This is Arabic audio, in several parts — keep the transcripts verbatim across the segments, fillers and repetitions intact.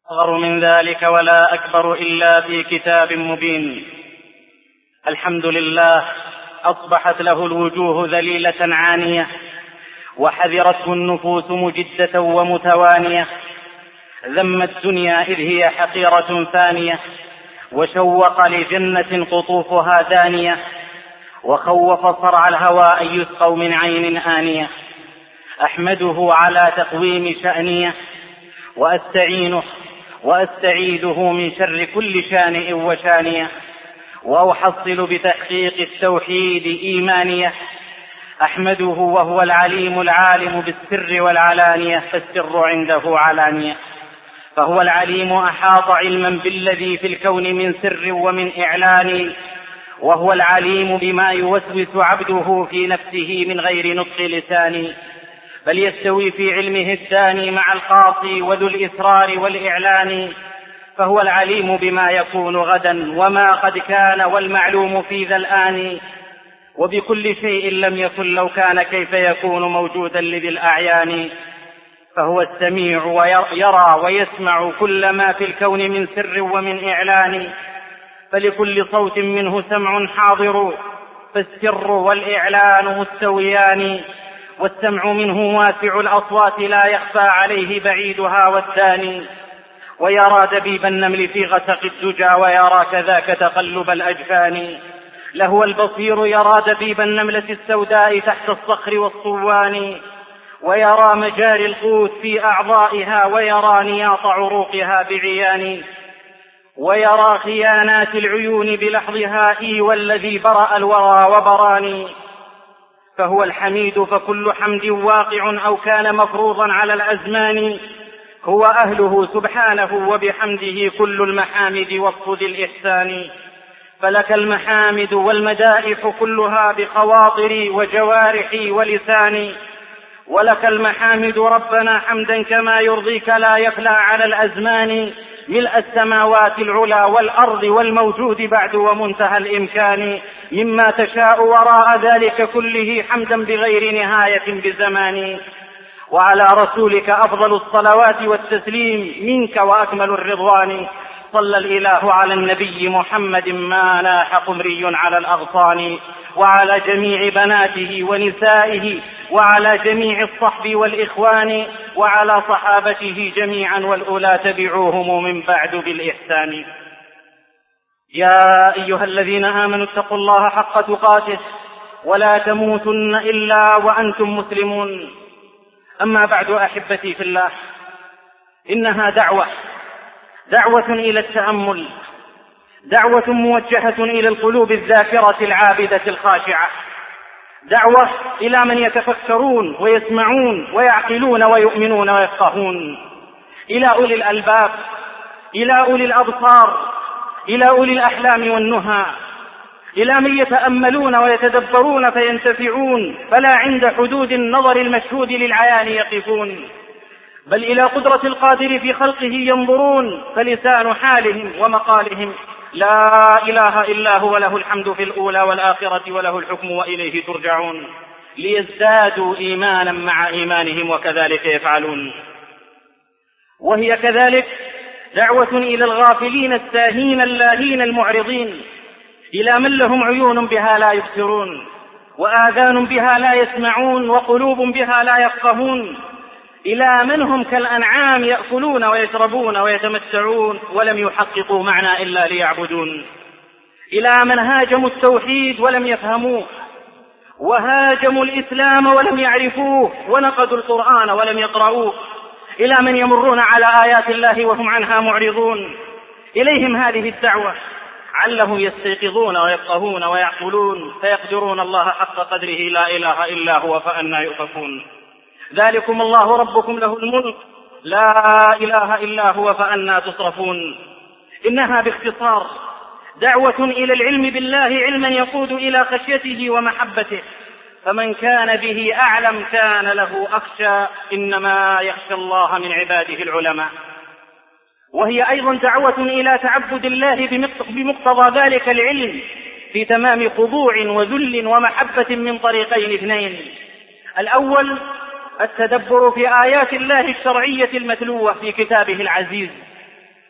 أصغر من ذلك ولا أكبر إلا في كتاب مبين. الحمد لله أصبحت له الوجوه ذليلة عانية، وحذرته النفوس مجدة ومتوانية. ذم الدنيا إذ هي حقيرة فانية، وشوق لجنة قطوفها دانية، وخوف صرع الهوى أن يسقوا من عين آنية. أحمده على تقويم شأنيه، وأستعينه وأستعيده من شر كل شانئ وشانية، وأحصل بتحقيق التوحيد إيمانية. أحمده وهو العليم العالم بالسر والعلانية، فالسر عنده علانية. فهو العليم أحاط علما بالذي في الكون من سر ومن إعلان، وهو العليم بما يوسوس عبده في نفسه من غير نطق لسان. بل يستوي في علمه الداني مع القاصي وذو الإسرار والإعلان. فهو العليم بما يكون غدا وما قد كان، والمعلوم في ذا الآن. وبكل شيء لم يكن لو كان كيف يكون موجودا لذي الأعيان. فهو السميع ويرى ويسمع كل ما في الكون من سر ومن إعلان. فلكل صوت منه سمع حاضر، فالسر والإعلان مستويان. والسمع منه واسع الأصوات، لا يخفى عليه بعيدها والداني. ويرى دبيب النمل في غسق الدجى، ويرى كذاك تقلب الأجفان. لهو البصير يرى دبيب النملة السوداء تحت الصخر والصوان. ويرى مجاري القوت في أعضائها، ويرى نياط عروقها بعيان. ويرى خيانات العيون بلحظها، إي والذي برأ الورى وبراني. فهو الحميد، فكل حمد واقع أو كان مفروضا على الأزمان. هو أهله سبحانه، وبحمده كل المحامد وصف ذي الإحسان. فلك المحامد والمدائح كلها بخواطري وجوارحي ولساني. ولك المحامد ربنا حمدا كما يرضيك لا يفلى على الأزمان. ملء السماوات العلا والأرض والموجود بعد ومنتهى الإمكان، مما تشاء وراء ذلك كله حمدا بغير نهاية بزمان. وعلى رسولك أفضل الصلوات والتسليم منك وأكمل الرضوان. صلى الإله على النبي محمد ما لاح قمري على الأغصان. وعلى جميع بناته ونسائه، وعلى جميع الصحب والإخوان، وعلى صحابته جميعا، والأولى تبعوهم من بعد بالإحسان. يا أيها الذين آمنوا اتقوا الله حق تقاته، ولا تموتن إلا وأنتم مسلمون. أما بعد أحبتي في الله، إنها دعوة دعوة إلى التأمل، دعوة موجهة إلى القلوب الذاكرة العابدة الخاشعة، دعوة إلى من يتفكرون ويسمعون ويعقلون ويؤمنون ويفقهون، إلى أولي الألباب، إلى أولي الأبصار، إلى أولي الأحلام والنهى، إلى من يتأملون ويتدبرون فينتفعون، فلا عند حدود النظر المشهود للعيان يقفون، بل إلى قدرة القادر في خلقه ينظرون، فلسان حالهم ومقالهم لا إله إلا هو، له الحمد في الأولى والآخرة، وله الحكم وإليه ترجعون، ليزدادوا إيمانا مع إيمانهم، وكذلك يفعلون. وهي كذلك دعوة إلى الغافلين الساهين اللاهين المعرضين، إلى من لهم عيون بها لا يبصرون، وآذان بها لا يسمعون، وقلوب بها لا يفقهون، إلى من هم كالأنعام يأكلون ويشربون ويتمتعون، ولم يحققوا معنى إلا ليعبدون، إلى من هاجموا التوحيد ولم يفهموه، وهاجموا الإسلام ولم يعرفوه، ونقضوا القرآن ولم يقرؤوه، إلى من يمرون على آيات الله وهم عنها معرضون. إليهم هذه الدعوة، علهم يستيقظون ويفقهون ويعقلون، فيقدرون الله حق قدره لا إله إلا هو، فأنى يؤفكون. ذلكم الله ربكم له الملك لا إله إلا هو، فأنى تصرفون. إنها باختصار دعوة إلى العلم بالله، علما يقود إلى خشيته ومحبته، فمن كان به أعلم كان له أخشى، إنما يخشى الله من عباده العلماء. وهي أيضا دعوة إلى تعبد الله بمقتضى ذلك العلم، في تمام خضوع وذل ومحبة من طريقين اثنين: الأول التدبر في آيات الله الشرعية المتلوة في كتابه العزيز،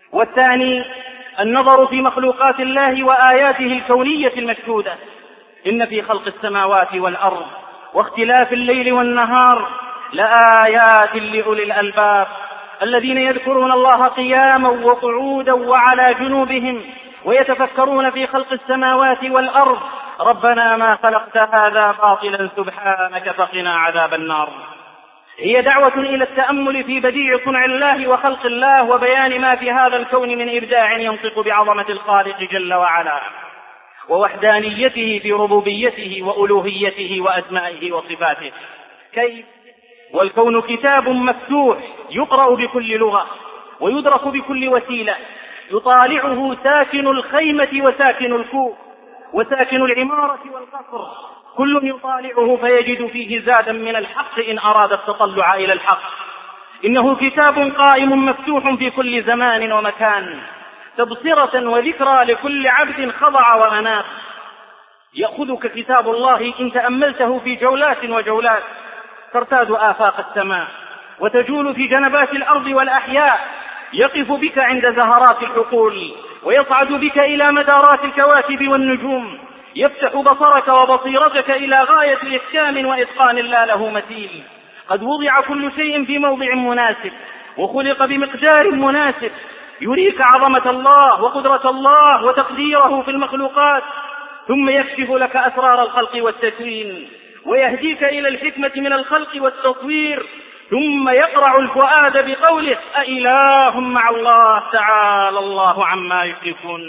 والثاني النظر في مخلوقات الله وآياته الكونية المشهودة. إن في خلق السماوات والأرض واختلاف الليل والنهار لآيات لأولي الألباب الذين يذكرون الله قياما وقعودا وعلى جنوبهم ويتفكرون في خلق السماوات والأرض ربنا ما خلقت هذا باطلا سبحانك فقنا عذاب النار. هي دعوة إلى التأمل في بديع صنع الله وخلق الله وبيان ما في هذا الكون من إبداع ينطق بعظمة الخالق جل وعلا ووحدانيته في ربوبيته وألوهيته وأسمائه وصفاته. كيف؟ والكون كتاب مفتوح يقرأ بكل لغة ويدرك بكل وسيلة، يطالعه ساكن الخيمة وساكن الكوخ وساكن العمارة والقصر، كل يطالعه فيجد فيه زادا من الحق إن أراد التطلع إلى الحق. إنه كتاب قائم مفتوح في كل زمان ومكان، تبصرة وذكرى لكل عبد خضع وأناب. يأخذك كتاب الله إن تأملته في جولات وجولات، ترتاد آفاق السماء وتجول في جنبات الأرض والأحياء، يقف بك عند زهرات الحقول ويصعد بك إلى مدارات الكواكب والنجوم، يفتح بصرك وبصيرتك إلى غاية إحكام وإتقان لا له مثيل. قد وضع كل شيء في موضع مناسب وخلق بمقدار مناسب، يريك عظمة الله وقدرة الله وتقديره في المخلوقات، ثم يكشف لك أسرار الخلق والتكوين ويهديك إلى الحكمة من الخلق والتطوير، ثم يقرع الفؤاد بقوله أإله مع الله تعالى الله عما يشركون.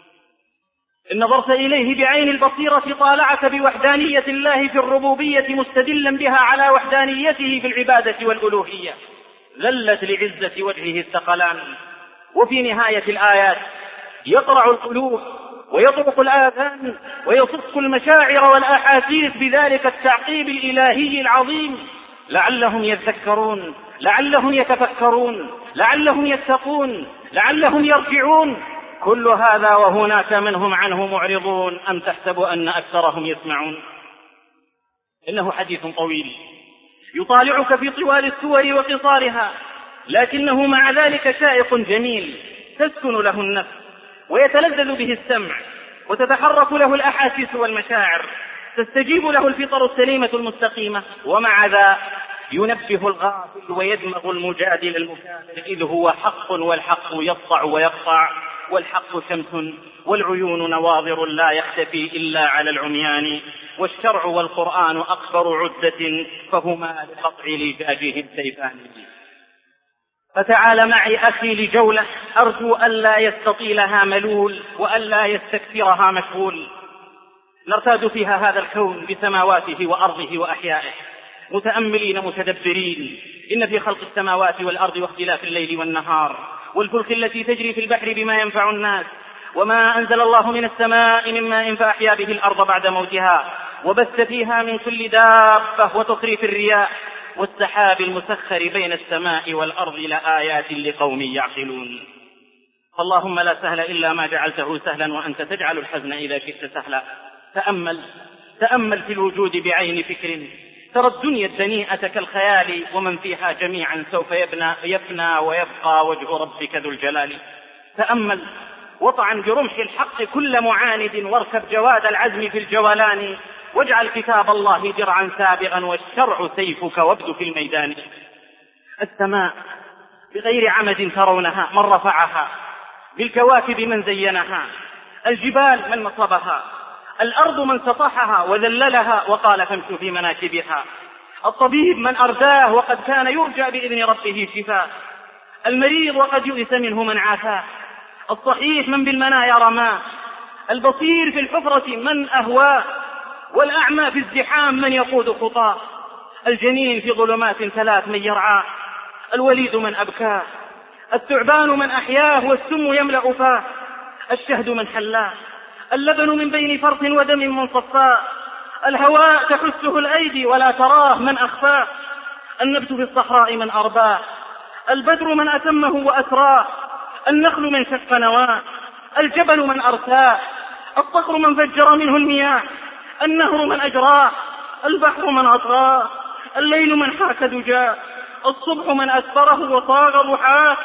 إن نظرت إليه بعين البصيرة طالعك بوحدانية الله في الربوبية مستدلا بها على وحدانيته في العبادة والألوهية، ذلت لعزة وجهه الثقلان. وفي نهاية الآيات يقرع القلوب ويطرق الآذان ويصف المشاعر والأحاسيس بذلك التعقيب الإلهي العظيم، لعلهم يذكرون، لعلهم يتفكرون، لعلهم يتقون، لعلهم يرجعون. كل هذا وهناك منهم عنه معرضون أم تحسب أن أكثرهم يسمعون. إنه حديث طويل يطالعك في طوال السور وقصارها، لكنه مع ذلك شائق جميل تسكن له النفس ويتلذذ به السمع وتتحرك له الأحاسيس والمشاعر، تستجيب له الفطر السليمة المستقيمة. ومع ذا ينبه الغافل ويدمغ المجادل المكافر، إذ هو حق والحق يسطع ويقطع، والحق شمس والعيون نواظر لا يختفي إلا على العميان، والشرع والقرآن أكبر عدة فهما لقطع لجاجهم سيفان. فتعال معي أخي لجولة أرجو ألا يستطيلها ملول وألا يستكثرها مشغول، نرتاد فيها هذا الكون بسماواته وأرضه وأحيائه متأملين متدبرين. إن في خلق السماوات والأرض واختلاف الليل والنهار والفلك التي تجري في البحر بما ينفع الناس، وما أنزل الله من السماء من ماء فأحيا به الأرض بعد موتها، وبث فيها من كل دابة وتصريف الرياح والسحاب المسخر بين السماء والأرض لآيات لقوم يعقلون. فاللهم لا سهل إلا ما جعلته سهلا وأنت تجعل الحزن إذا شئت سهلا. تأمل تأمل في الوجود بعين فكر، ترى الدنيا الدنيئة كالخيال ومن فيها جميعا سوف يبنى, يفنى ويبقى وجه ربك ذو الجلال. تأمل وطعن برمح الحق كل معاند، واركب جواد العزم في الجولان، واجعل كتاب الله درعا سابغا والشرع سيفك وابد في الميدان. السماء بغير عمد ترونها من رفعها، بالكواكب من زينها، الجبال من نصبها، الأرض من سطحها وذللها وقال فامشوا في مناكبها، الطبيب من أرداه وقد كان يرجى بإذن ربه شفاء، المريض وقد يؤس منه من عافاه، الصحيح من بالمنايا رماه، البصير في الحفرة من أهواه، والأعمى في الزحام من يقود خطاه، الجنين في ظلمات ثلاث من يرعاه، الوليد من أبكاه، الثعبان من أحياه والسم يملأ فاه، الشهد من حلاه، اللبن من بين فرث ودم منصفاه، الهواء تحسه الأيدي ولا تراه من أخفاه، النبت في الصحراء من أرباه، البدر من أتمه وأسراه، النخل من شق نواه، الجبل من أرساه، الصخر من فجر منه المياه، النهر من أجراه، البحر من أطغاه، الليل من حاك دجاه، الصبح من أسفره وصاغ ضحاه،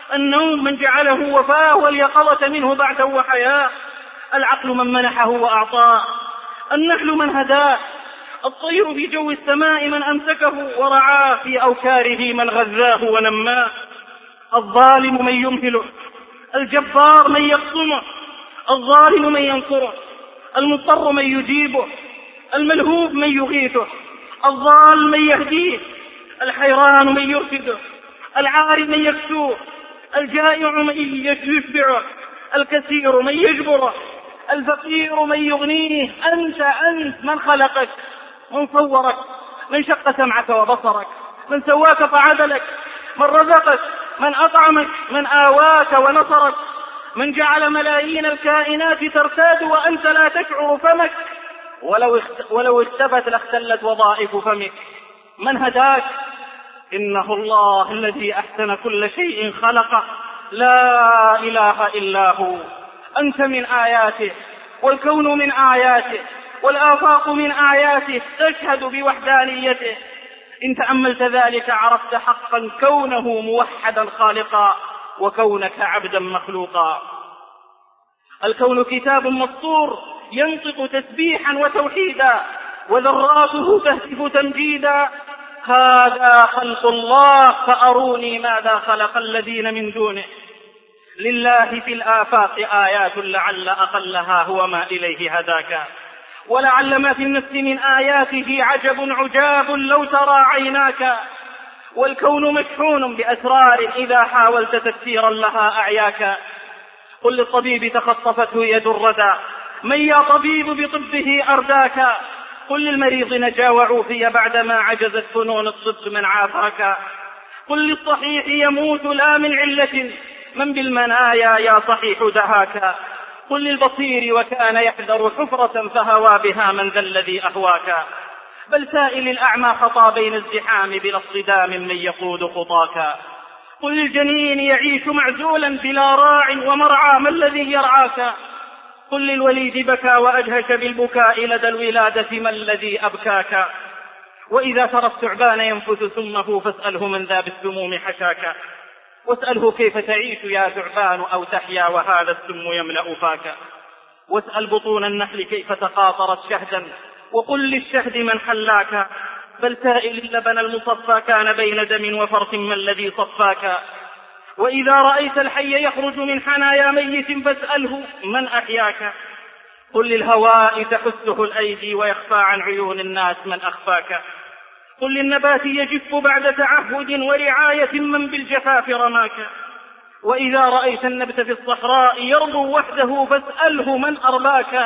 النوم من جعله وفاة، واليقظة منه بعثا وحياة. العقل من منحه وأعطاه، النحل من هداه، الطير في جو السماء من أمسكه ورعاه، في أوكاره من غذاه ونماه. الظالم من يمهله، الجبار من يقصمه، الظالم من ينصره، المضطر من يجيبه، الملهوف من يغيثه، الضال من يهديه، الحيران من يرشده، العار من يكسوه، الجائع من يشبعه، الكثير من يجبره، الفقير من يغنيه. أنت أنت من خلقك، من صورك، من شق سمعك وبصرك، من سواك فعدلك، من رزقك، من أطعمك، من آواك ونصرك، من جعل ملايين الكائنات ترتاد وأنت لا تشعر فمك، ولو ولو اختفت لاختلت وظائف فمك. من هداك؟ إنه الله الذي أحسن كل شيء خلقه، لا إله إلا هو. أنت من آياته، والكون من آياته، والآفاق من آياته، تشهد بوحدانيته. إن تأملت ذلك عرفت حقا كونه موحدا خالقا، وكونك عبدا مخلوقا. الكون كتاب مسطور ينطق تسبيحا وتوحيدا، وذراته تهتف تمجيدا. هذا خلق الله فأروني ماذا خلق الذين من دونه. لله في الآفاق آيات لعل أقلها هو ما إليه هداك، ولعل ما في النفس من آياته عجب عجاب لو ترى عيناك. والكون مشحون بأسرار إذا حاولت تفسيرا لها أعياك. قل للطبيب تخطفته يد الردى، من يا طبيب بطبه أرداك. قل للمريض نجا وعوفي بعدما عجزت فنون الطب من عافاك. قل للصحيح يموت لا من علة، من بالمنايا يا صحيح دهاك. قل للبصير وكان يحذر حفرة فهوى بها، من ذا الذي أهواك. بل سائل الأعمى خطى بين الزحام بلا اصطدام من يقود خطاك. قل للجنين يعيش معزولا بلا راع ومرعى، ما الذي يرعاك. قل للوليد بكى وأجهش بالبكاء لدى الولادة، ما الذي أبكاك. وإذا ترى الثعبان ينفث سمه فاسأله من ذا بالسموم حشاك. واسأله كيف تعيش يا ثعبان أو تحيا وهذا السم يملأ فاك. واسأل بطون النحل كيف تقاطرت شهدا، وقل للشهد من حلاك. بل سائل اللبن المصفى كان بين دم وفرث، ما الذي صفاك. وإذا رأيت الحي يخرج من حنايا ميت فاسأله من أحياك. قل للهواء تحسه الأيدي ويخفى عن عيون الناس، من أخفاك. قل للنبات يجف بعد تعهد ورعاية، من بالجفاف رماك. وإذا رأيت النبت في الصحراء يربو وحده فاسأله من أرباك.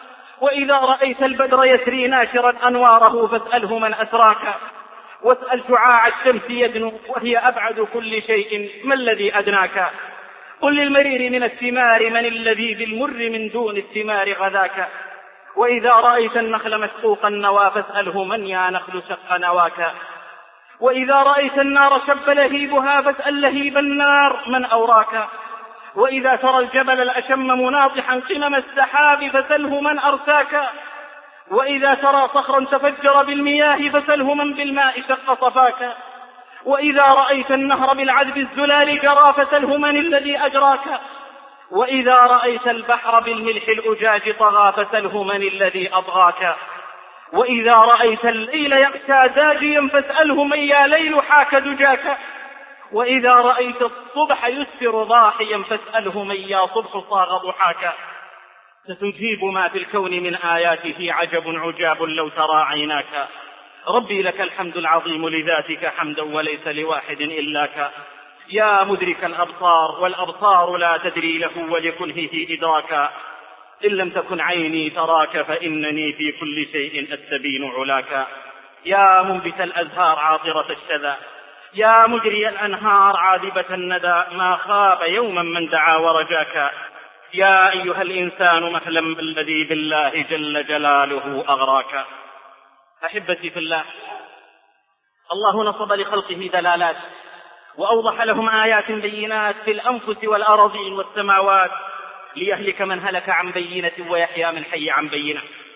وإذا رأيت البدر يسري ناشرا أنواره فاسأله من أسراك. واسأل شعاع الشمس يدنو وهي أبعد كل شيء، ما الذي أدناك. قل للمرير من الثمار من الذي بالمر من دون الثمار غذاك. وإذا رأيت النخل مسقوق النوى فاسأله من يا نخل شق نواك. وإذا رأيت النار شب لهيبها فاسأل لهيب النار من أوراك. وإذا ترى الجبل الأشم مناطحا قمم السحاب فسله من أرساك. وإذا ترى صخرا تفجر بالمياه فسله من بالماء شق صفاك. وإذا رأيت النهر بالعذب الزلال جرى فسله من الذي أجراك. وإذا رأيت البحر بالملح الأجاج طغى فسله من الذي أطغاك. وإذا رأيت الليل يغشى زاجيا فاسأله من يا ليل حاك دجاك. وإذا رأيت الصبح يسفر ضاحيا فاسأله من يا صبح صاغ ضحاك. ستجيب ما في الكون من آياته عجب عجاب لو ترى عيناك. ربي لك الحمد العظيم لذاتك حمدا وليس لواحد إلاك. يا مدرك الأبصار والأبصار لا تدري له ولكنه إدراكا. إن لم تكن عيني تراك فإنني في كل شيء أستبين علاك. يا منبت الأزهار عاطرة الشذا، يا مجري الأنهار عاذبة الندى، ما خاب يوما من دعا ورجاك. يا أيها الإنسان مهلا بالذي بالله جل جلاله أغراك. أحبتي في الله، الله نصب لخلقه دلالات وأوضح لهم آيات بينات في الأنفس والأراضين والسماوات، ليهلك من هلك عن بينة ويحيى من حي عن بينة.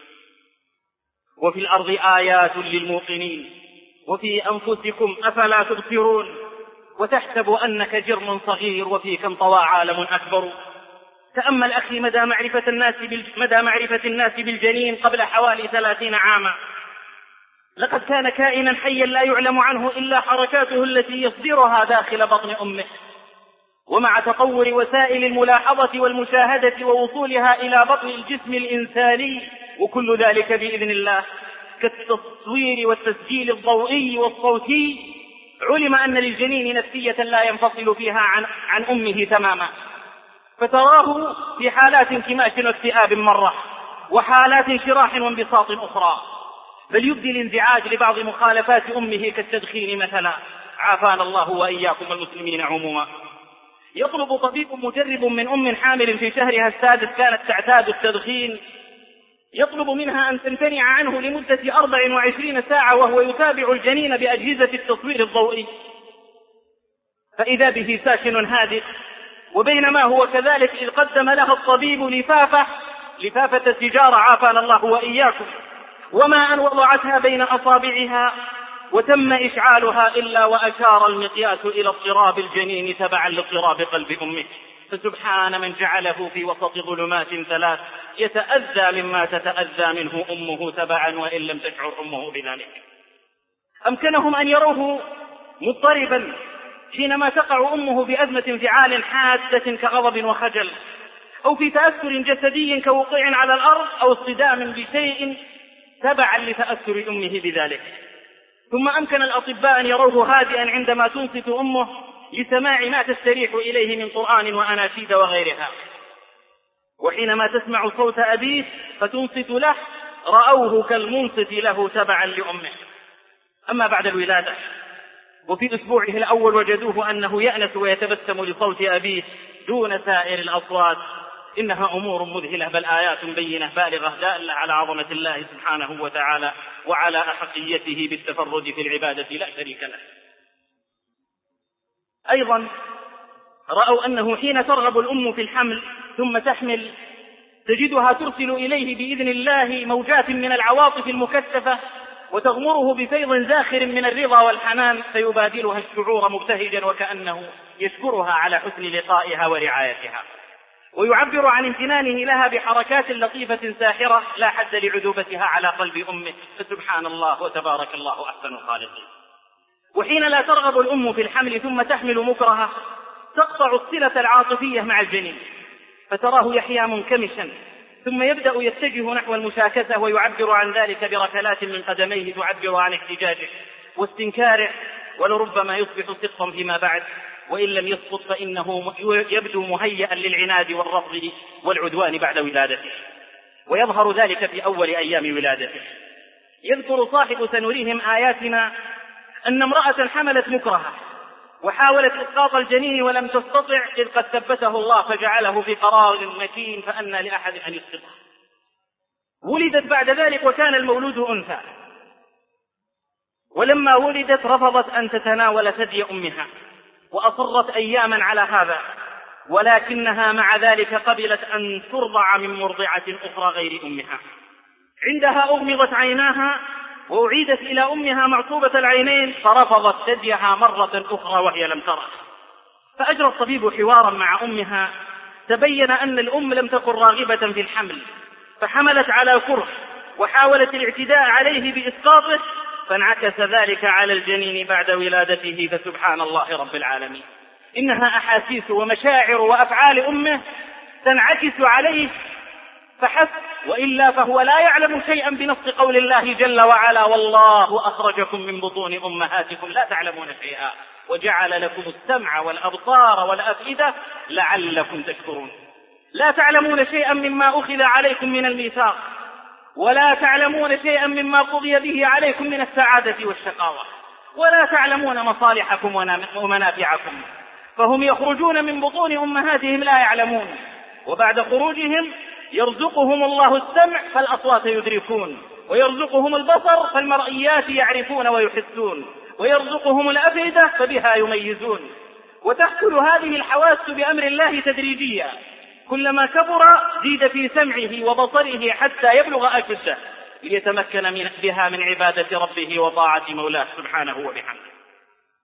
وفي الأرض آيات للموقنين وفي أنفسكم أفلا تبصرون. وتحسب أنك جرم صغير وفيك انطوى عالم أكبر. تأمل أخي مدى معرفة الناس مدى معرفة الناس بالجنين قبل حوالي ثلاثين عاما. لقد كان كائنا حيا لا يعلم عنه إلا حركاته التي يصدرها داخل بطن أمه. ومع تطور وسائل الملاحظة والمشاهدة ووصولها إلى بطن الجسم الإنساني وكل ذلك بإذن الله كالتصوير والتسجيل الضوئي والصوتي، علم أن للجنين نفسية لا ينفصل فيها عن, عن أمه تماما، فتراه في حالات انكماش واكتئاب مرة، وحالات انشراح وانبساط أخرى، بل يبدي الانزعاج لبعض مخالفات أمه كالتدخين مثلا، عافانا الله وإياكم المسلمين عموما. يطلب طبيب مجرب من أم حامل في شهرها السادس كانت تعتاد التدخين، يطلب منها أن تمتنع عنه لمدة أربع وعشرين ساعة وهو يتابع الجنين بأجهزة التصوير الضوئي، فإذا به ساكن هادئ. وبينما هو كذلك إذ قدم لها الطبيب لفافة لفافة سيجارة عافانا الله وإياكم، وما أن وضعتها بين أصابعها وتم إشعالها إلا وأشار المقياس إلى اضطراب الجنين تبعا لاضطراب قلب أمه. فسبحان من جعله في وسط ظلمات ثلاث يتأذى مما تتأذى منه أمه تبعا وإن لم تشعر أمه بذلك. أمكنهم أن يروه مضطربا حينما تقع أمه بأزمة انفعال حادة كغضب وخجل، أو في تأثر جسدي كوقوع على الأرض أو اصطدام بشيء تبعا لتأثر أمه بذلك. ثم أمكن الأطباء أن يروه هادئا عندما تنصت أمه لسماع ما تستريح إليه من قرآن وأناشيد وغيرها، وحينما تسمع صوت أبيه فتنصت له رأوه كالمنصت له تبعا لأمه. أما بعد الولادة وفي أسبوعه الأول وجدوه أنه يأنس ويتبسم لصوت أبيه دون سائر الأصوات. إنها أمور مذهلة بل آيات بينة بالغة دالة على عظمة الله سبحانه وتعالى وعلى أحقيته بالتفرد في العبادة لا شريك له. أيضا رأوا أنه حين ترغب الأم في الحمل ثم تحمل تجدها ترسل إليه بإذن الله موجات من العواطف المكثفة وتغمره بفيض زاخر من الرضا والحنان، فيبادلها الشعور مبتهجا وكأنه يشكرها على حسن لقائها ورعايتها، ويعبر عن امتنانه لها بحركات لطيفة ساحرة لا حد لعذوبتها على قلب أمه. فسبحان الله وتبارك الله أحسن الخالقين. وحين لا ترغب الأم في الحمل ثم تحمل مكرهة تقطع الصلة العاطفية مع الجنين، فتراه يحيا منكمشا ثم يبدأ يتجه نحو المشاكسة ويعبر عن ذلك بركلات من قدميه تعبر عن احتجاجه واستنكاره، ولربما يصبح سقطا فيما بعد، وإن لم يسقط فإنه يبدو مهيئا للعناد والرفض والعدوان بعد ولادته، ويظهر ذلك في أول أيام ولادته. يذكر صاحب سنريهم آياتنا أن امرأة حملت مكرهة وحاولت إسقاط الجنين ولم تستطع، إذ قد ثبته الله فجعله في قرار مكين فأنى لأحد أن يسقطه. ولدت بعد ذلك وكان المولود أنثى، ولما ولدت رفضت أن تتناول ثدي أمها وأصرت أياما على هذا، ولكنها مع ذلك قبلت أن ترضع من مرضعة أخرى غير أمها. عندها أغمضت عيناها وأعيدت إلى أمها معصوبة العينين فرفضت ثديها مرة أخرى وهي لم ترى. فأجرى الطبيب حوارا مع أمها، تبين أن الأم لم تكن راغبة في الحمل، فحملت على كره وحاولت الاعتداء عليه بإسقاطه، فانعكس ذلك على الجنين بعد ولادته. فسبحان الله رب العالمين، إنها أحاسيس ومشاعر وأفعال أمه تنعكس عليه فحسب، وإلا فهو لا يعلم شيئا بنص قول الله جل وعلا: والله أخرجكم من بطون أمهاتكم لا تعلمون شيئا وجعل لكم السمع والأبصار والأفئدة لعلكم تشكرون. لا تعلمون شيئا مما أخذ عليكم من الميثاق، ولا تعلمون شيئا مما قضي به عليكم من السعادة والشقاوة، ولا تعلمون مصالحكم ومنافعكم. فهم يخرجون من بطون أمهاتهم لا يعلمون، وبعد خروجهم يرزقهم الله السمع فالأصوات يدركون، ويرزقهم البصر فالمرئيات يعرفون ويحسون، ويرزقهم الأفئدة فبها يميزون. وتحصل هذه الحواس بأمر الله تدريجيا، كلما كبر زيد في سمعه وبصره حتى يبلغ أشده ليتمكن من بها من عبادة ربه وطاعة مولاه سبحانه وبحمده.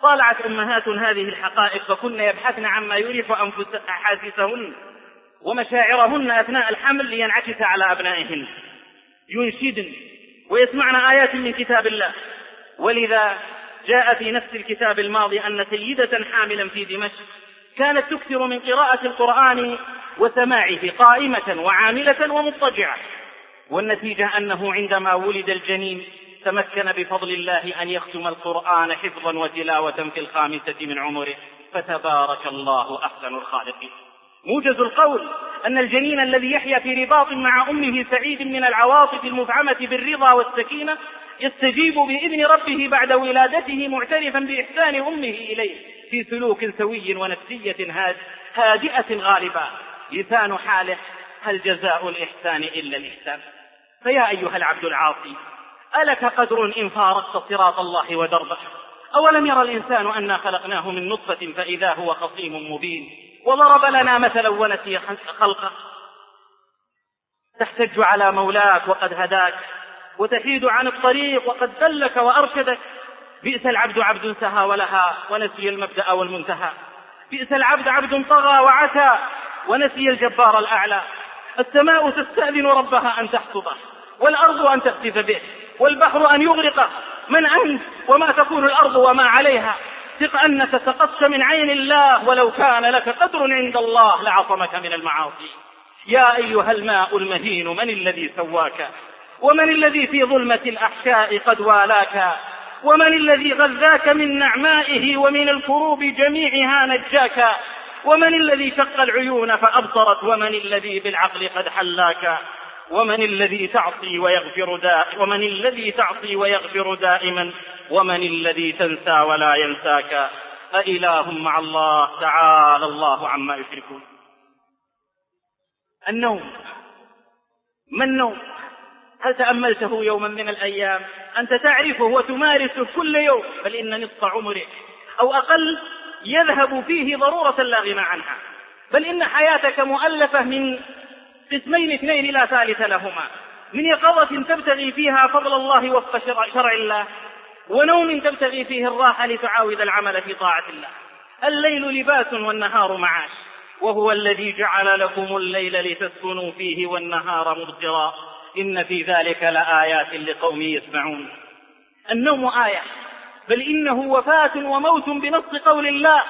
طالعت أمهات هذه الحقائق فكن يبحثن عما يريح أنفس أحاسيسهن ومشاعرهن أثناء الحمل لينعكس على أبنائهن، ينشدن ويسمعن آيات من كتاب الله. ولذا جاء في نفس الكتاب الماضي أن سيدة حاملا في دمشق كانت تكثر من قراءة القرآن وسماعه قائمة وعاملة ومضطجعة، والنتيجة أنه عندما ولد الجنين تمكن بفضل الله أن يختم القرآن حفظا وتلاوة في الخامسة من عمره، فتبارك الله أحسن الخالقين. موجز القول أن الجنين الذي يحيا في رباط مع أمه سعيد من العواطف المفعمة بالرضا والسكينة يستجيب بإذن ربه بعد ولادته معترفا بإحسان أمه إليه في سلوك سوي ونفسية هادئة غالبة، لسان حاله هل جزاء الإحسان إلا الإحسان. فيا أيها العبد العاصي، ألك قدر إن فارقت صراط الله ودربه؟ أولم يرى الإنسان أنا خلقناه من نطفة فإذا هو خصيم مبين وضرب لنا مثلا ونسي خلقه؟ تحتج على مولاك وقد هداك وتحيد عن الطريق وقد دلك وأرشدك. بئس العبد عبد سهى ولها ونسي المبدأ والمنتهى. بئس العبد عبد طغى وعتى ونسي الجبار الأعلى. السماء تستأذن ربها أن تحفظه، والأرض أن تخسف به، والبحر أن يغرقه. من أنت وما تكون الأرض وما عليها؟ ثق أنك سقطت من عين الله، ولو كان لك قدر عند الله لعصمك من المعاصي. يا أيها الماء المهين، من الذي سواك؟ ومن الذي في ظلمة الأحشاء قد والاك؟ ومن الذي غذاك من نعمائه ومن الكروب جميعها نجاك؟ ومن الذي شق العيون فأبصرت؟ ومن الذي بالعقل قد حلاك؟ ومن الذي تعصي ويغفر دائما؟ ومن الذي تعصي ويغفر دائما؟ ومن الذي تنسى ولا ينساك؟ أإله مع الله؟ تعالى الله عما يشركون. النوم، ما النوم؟ هل تأملته يوما من الأيام؟ أنت تعرفه وتمارسه كل يوم، بل إن نصف عمرك أو أقل يذهب فيه ضرورة لا غنى عنها، بل إن حياتك مؤلفة من قسمين اثنين لا ثالث لهما، من يقظة تبتغي فيها فضل الله وفق شرع الله، ونوم تبتغي فيه الراحة لتعاود العمل في طاعة الله. الليل لباس والنهار معاش، وهو الذي جعل لكم الليل لتسكنوا فيه والنهار مبصرا، إن في ذلك لآيات لقوم يسمعون. النوم آية، بل إنه وفاة وموت بنص قول الله: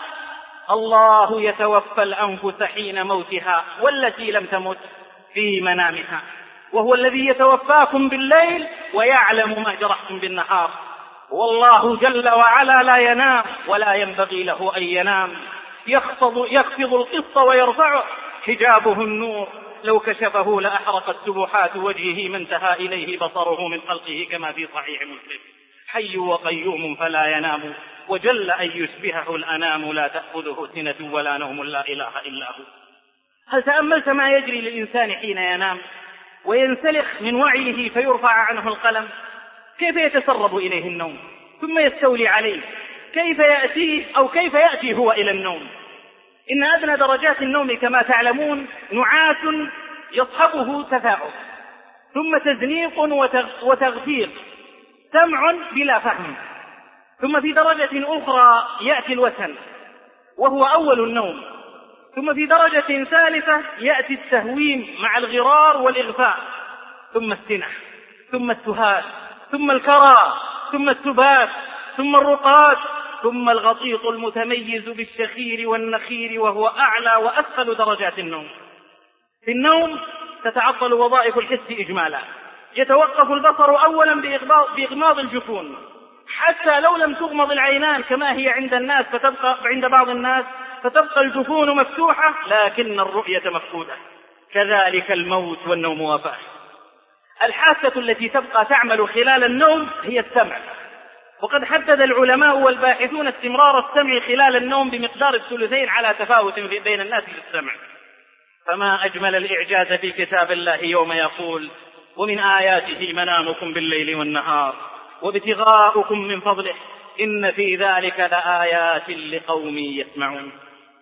الله يتوفى الأنفس حين موتها والتي لم تمت في منامها، وهو الذي يتوفاكم بالليل ويعلم ما جرحتم بالنهار. والله جل وعلا لا ينام ولا ينبغي له أن ينام، يخفض, يخفض القسط ويرفعه، حجابه النور، لو كشفه لأحرقت سبحات وجهه ما انتهى إليه بصره من خلقه، كما في صحيح مسلم: حي وقيوم فلا ينام، وجل أن يشبهه الأنام، لا تأخذه سنة ولا نوم، لا إله إلا هو. هل تأملت ما يجري للإنسان حين ينام وينسلخ من وعيه فيرفع عنه القلم؟ كيف يتسرب إليه النوم ثم يستولي عليه؟ كيف يأتيه أو كيف يأتي هو إلى النوم؟ إن أدنى درجات النوم كما تعلمون نعاس يصحبه تفاعل، ثم تزنيق وتغفير، سمع بلا فهم، ثم في درجة أخرى يأتي الوسن وهو أول النوم، ثم في درجة ثالثة يأتي التهويم مع الغرار والإغفاء، ثم السنح، ثم السهاد، ثم الكرى، ثم السبات، ثم الرقاد، ثم الغطيط المتميز بالشخير والنخير، وهو أعلى وأثقل درجات النوم. في النوم تتعطل وظائف الحس إجمالا، يتوقف البصر أولا بإغماض الجفون، حتى لو لم تغمض العينان كما هي عند الناس فتبقى عند بعض الناس فتبقى الجفون مفتوحة لكن الرؤية مفقودة. كذلك الموت والنوم وفاة. الحاسة التي تبقى تعمل خلال النوم هي السمع، وقد حدد العلماء والباحثون استمرار السمع خلال النوم بمقدار الثلثين على تفاوت بين الناس في السمع. فما أجمل الإعجاز في كتاب الله يوم يقول: ومن آياته منامكم بالليل والنهار وابتغاؤكم من فضله إن في ذلك لآيات لقوم يسمعون.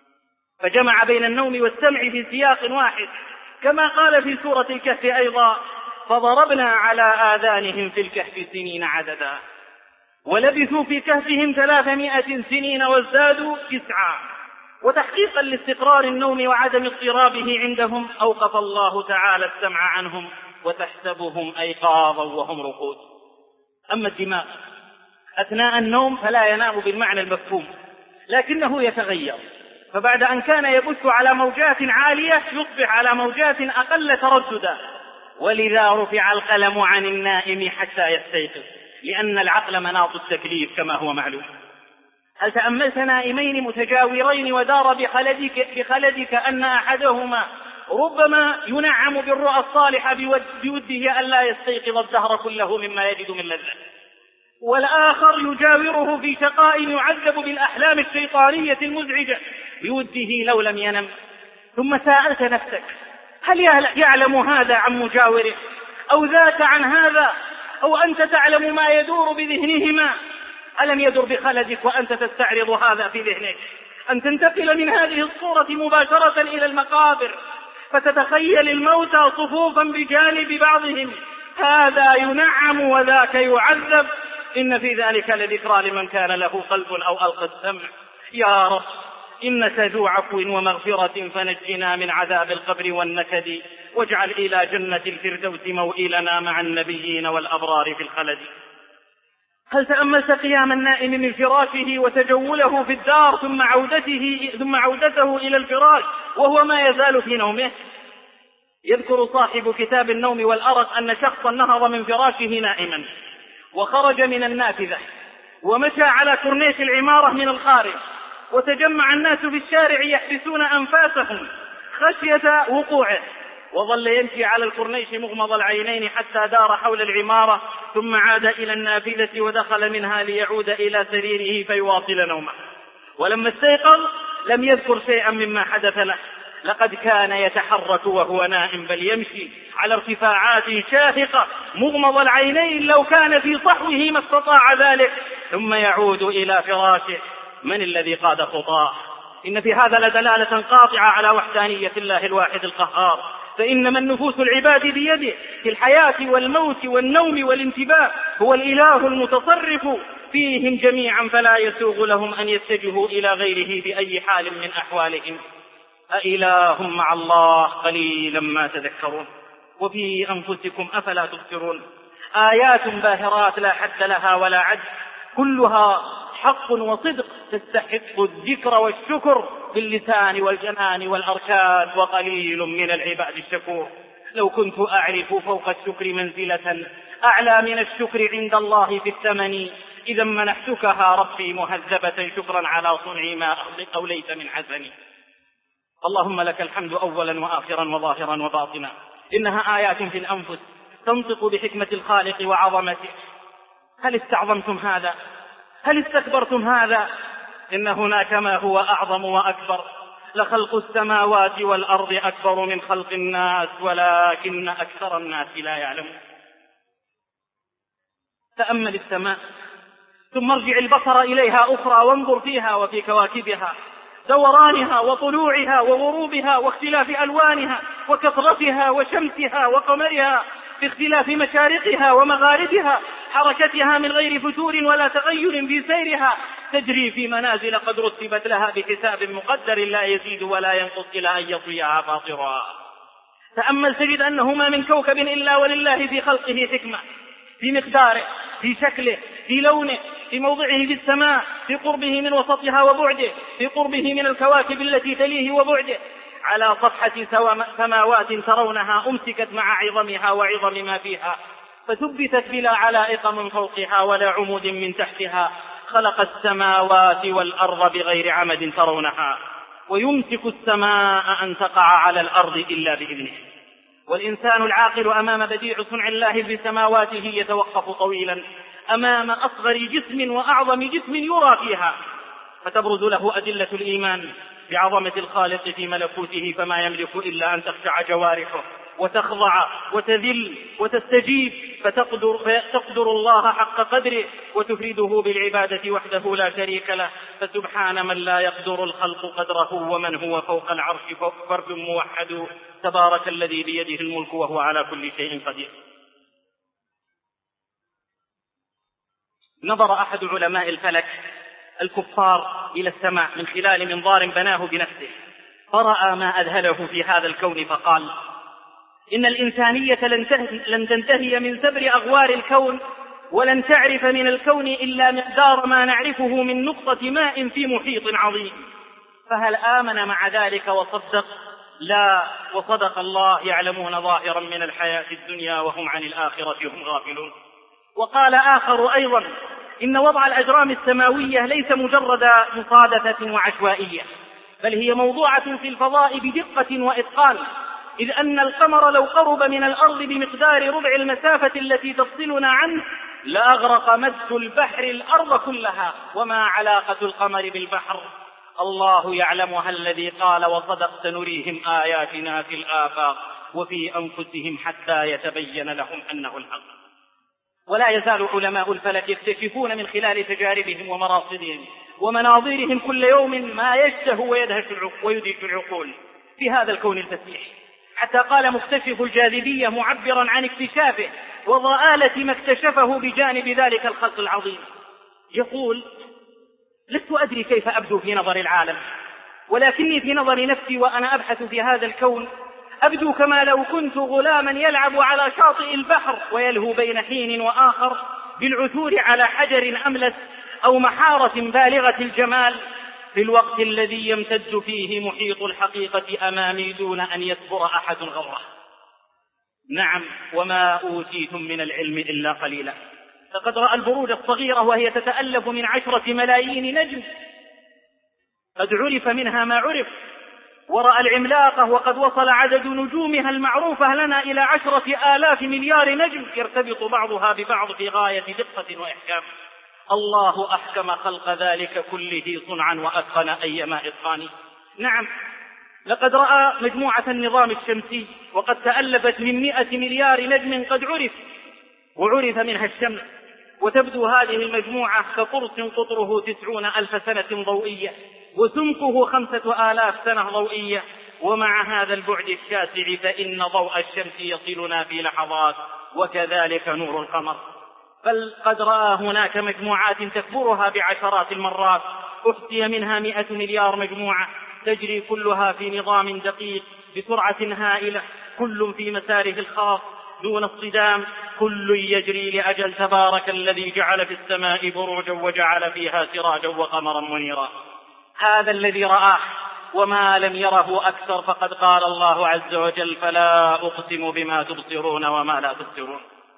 فجمع بين النوم والسمع في سياق واحد، كما قال في سورة الكهف أيضا: فضربنا على آذانهم في الكهف سنين عددا. ولبثوا في كهفهم ثلاثمائة سنين وازدادوا تسعا. وتحقيقا لاستقرار النوم وعدم اضطرابه عندهم أوقف الله تعالى السمع عنهم وتحسبهم أيقاظا وهم رقود. أما الدماغ أثناء النوم فلا ينام بالمعنى المفهوم، لكنه يتغير، فبعد أن كان يبث على موجات عالية يصبح على موجات أقل ترددا، ولذا رفع القلم عن النائم حتى يستيقظ، لأن العقل مناط التكليف كما هو معلوم. هل تأملت نائمين متجاورين ودار بخلدك, بخلدك أن أحدهما ربما ينعم بالرؤى الصالحة بوده أن لا يستيقظ الدهر كله مما يجد من لذة، والآخر يجاوره في شقاء يعذب بالأحلام الشيطانية المزعجة بوده لو لم ينم؟ ثم سألت نفسك هل يعلم هذا عن مجاوره أو ذاك عن هذا، أو أنت تعلم ما يدور بذهنهما؟ ألم يدر بخلدك وأنت تستعرض هذا في ذهنك أن تنتقل من هذه الصورة مباشرة إلى المقابر فتتخيل الموتى صفوفا بجانب بعضهم، هذا ينعم وذاك يعذب؟ إن في ذلك لذكرى لمن كان له قلب أو ألقى السمع. يا رب إنك ذو عفو ومغفرة فنجنا من عذاب القبر والنكد، واجعل إلى جنة الفردوس موئلنا مع النبيين والأبرار في الخلد. هل تأملت قيام النائم من فراشه وتجوله في الدار ثم عودته, ثم عودته إلى الفراش وهو ما يزال في نومه؟ يذكر صاحب كتاب النوم والأرق أن شخصا نهض من فراشه نائما وخرج من النافذة ومشى على كورنيش العمارة من الخارج، وتجمع الناس في الشارع يحبسون أنفاسهم خشية وقوعه، وظل يمشي على الكورنيش مغمض العينين حتى دار حول العمارة ثم عاد إلى النافذة ودخل منها ليعود إلى سريره فيواصل نومه. ولما استيقظ لم يذكر شيئا مما حدث له، لقد كان يتحرك وهو نائم، بل يمشي على ارتفاعات شاهقة مغمض العينين لو كان في صحوه ما استطاع ذلك، ثم يعود إلى فراشه. من الذي قاد خطاه؟ إن في هذا لدلالة قاطعة على وحدانية الله الواحد القهار، فإنما النفوس العباد بيده في الحياة والموت والنوم والانتباه، هو الإله المتصرف فيهم جميعا، فلا يسوغ لهم أن يتجهوا إلى غيره بأي حال من أحوالهم. أإله مع الله قليلا ما تذكرون وفي أنفسكم أفلا تبصرون. آيات باهرات لا حد لها ولا عد، كلها حق وصدق تستحق الذكر والشكر باللسان والجنان والأركان، وقليل من العباد الشكور. لو كنت أعرف فوق الشكر منزلة أعلى من الشكر عند الله في الثمن، إذا منحتكها ربي مهذبة شكرا على صنع ما أوليت من حسني. اللهم لك الحمد أولا وآخرا وظاهرا وباطنا، إنها آيات في الأنفس تنطق بحكمة الخالق وعظمته. هل استعظمتم هذا؟ هل استكبرتم هذا؟ إن هناك ما هو أعظم وأكبر، لخلق السماوات والأرض أكبر من خلق الناس ولكن أكثر الناس لا يعلمون. تأمل السماء ثم ارجع البصر إليها أخرى وانظر فيها وفي كواكبها، دورانها وطلوعها وغروبها واختلاف ألوانها وكثرتها وشمسها وقمرها باختلاف مشارقها ومغاربها، حركتها من غير فتور ولا تغير في سيرها، تجري في منازل قد رتبت لها بحساب مقدر لا يزيد ولا ينقص إلى أن يطويها فاطرها. تأمل تجد أنه ما من كوكب إلا ولله في خلقه حكمة، في مقداره، في شكله، في لونه، في موضعه في السماء، في قربه من وسطها وبعده، في قربه من الكواكب التي تليه وبعده، على صفحة سماوات ترونها أمسكت مع عظمها وعظم ما فيها، فثبتت بلا علائق من فوقها ولا عمود من تحتها، خلق السماوات والأرض بغير عمد ترونها، ويمسك السماء أن تقع على الأرض إلا بإذنه. والإنسان العاقل أمام بديع صنع الله في سماواته يتوقف طويلا أمام أصغر جسم وأعظم جسم يرى فيها، فتبرز له أدلة الإيمان بعظمة الخالق في ملكوته، فما يملك إلا أن تخشع جوارحه وتخضع وتذل وتستجيب، فتقدر, فتقدر الله حق قدره وتفرده بالعبادة وحده لا شريك له. فسبحان من لا يقدر الخلق قدره ومن هو فوق العرش فرد موحد، تبارك الذي بيده الملك وهو على كل شيء قدير. نظر أحد علماء الفلك الكفار إلى السماء من خلال منظار بناه بنفسه، فرأى ما أذهله في هذا الكون فقال: إن الإنسانية لن تنتهي من سبر أغوار الكون، ولن تعرف من الكون إلا مقدار ما نعرفه من نقطة ماء في محيط عظيم. فهل آمن مع ذلك وصدق؟ لا، وصدق الله: يعلمون ظاهرا من الحياة الدنيا وهم عن الآخرة هم غافلون. وقال آخر أيضا: إن وضع الأجرام السماوية ليس مجرد مصادفة وعشوائية، بل هي موضوعة في الفضاء بدقة وإتقان، إذ أن القمر لو قرب من الأرض بمقدار ربع المسافة التي تفصلنا عنه لأغرق مد البحر الأرض كلها. وما علاقة القمر بالبحر؟ الله يعلمها الذي قال: وصدق سنريهم آياتنا في الآفاق وفي أنفسهم حتى يتبين لهم أنه الحق. ولا يزال علماء الفلك يكتشفون من خلال تجاربهم ومراصدهم ومناظيرهم كل يوم ما يشتهي ويدهش ويدهش العقول في هذا الكون الفسيح، حتى قال مكتشف الجاذبية معبرا عن اكتشافه وضآلة ما اكتشفه بجانب ذلك الخلق العظيم، يقول: لست أدري كيف أبدو في نظر العالم، ولكني في نظر نفسي وأنا أبحث في هذا الكون أبدو كما لو كنت غلاما يلعب على شاطئ البحر ويلهو بين حين وآخر بالعثور على حجر أملس أو محارة بالغة الجمال، في الوقت الذي يمتد فيه محيط الحقيقة أمامي دون أن يكبر أحد غوره. نعم، وما أوتيتم من العلم إلا قليلا. فقد رأى البروج الصغيرة وهي تتألف من عشرة ملايين نجم قد عرف منها ما عرف، ورأى العملاقة وقد وصل عدد نجومها المعروفة لنا إلى عشرة آلاف مليار نجم يرتبط بعضها ببعض في غاية دقة وإحكام. الله أحكم خلق ذلك كله صنعا وأتقن أيما إتقان. نعم، لقد رأى مجموعة النظام الشمسي وقد تألفت من مئة مليار نجم قد عرف وعرف منها الشمس، وتبدو هذه المجموعة كقرص قطره تسعون ألف سنة ضوئية وسمكه خمسة آلاف سنة ضوئية. ومع هذا البعد الشاسع فإن ضوء الشمس يصلنا في لحظات، وكذلك نور القمر. بل قد رأى هناك مجموعات تكبرها بعشرات المرات، أحصي منها مئة مليار مجموعة تجري كلها في نظام دقيق بسرعة هائلة، كل في مساره الخاص دون اصطدام، كل يجري لأجل تبارك الذي جعل في السماء بروجا وجعل فيها سراجا وقمرا منيرا. هذا الذي رآه، وما لم يره أكثر، فقد قال الله عز وجل: فلا أقسم بما تبصرون وما لا تبصرون.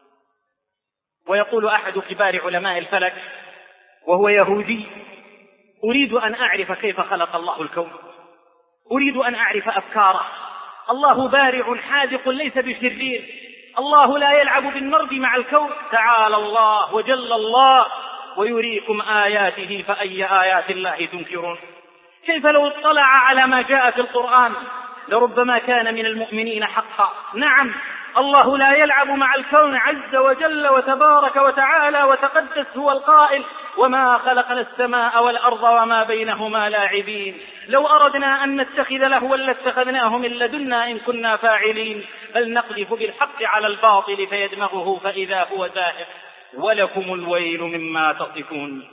ويقول أحد كبار علماء الفلك وهو يهودي: أريد أن أعرف كيف خلق الله الكون، أريد أن أعرف أفكاره. الله بارع حاذق ليس بشرير، الله لا يلعب بالنرد مع الكون، تعالى الله وجل الله، ويريكم آياته فأي آيات الله تنكرون. كيف لو اطلع على ما جاء في القرآن لربما كان من المؤمنين حقا. نعم، الله لا يلعب مع الكون عز وجل وتبارك وتعالى وتقدس، هو القائل: وما خلقنا السماء والأرض وما بينهما لاعبين. لو أردنا أن نتخذ لهوا لاتخذناه من لدنا إن كنا فاعلين، بل نقذف بالحق على الباطل فيدمغه فإذا هو زاهق، ولكم الويل مما تصفون.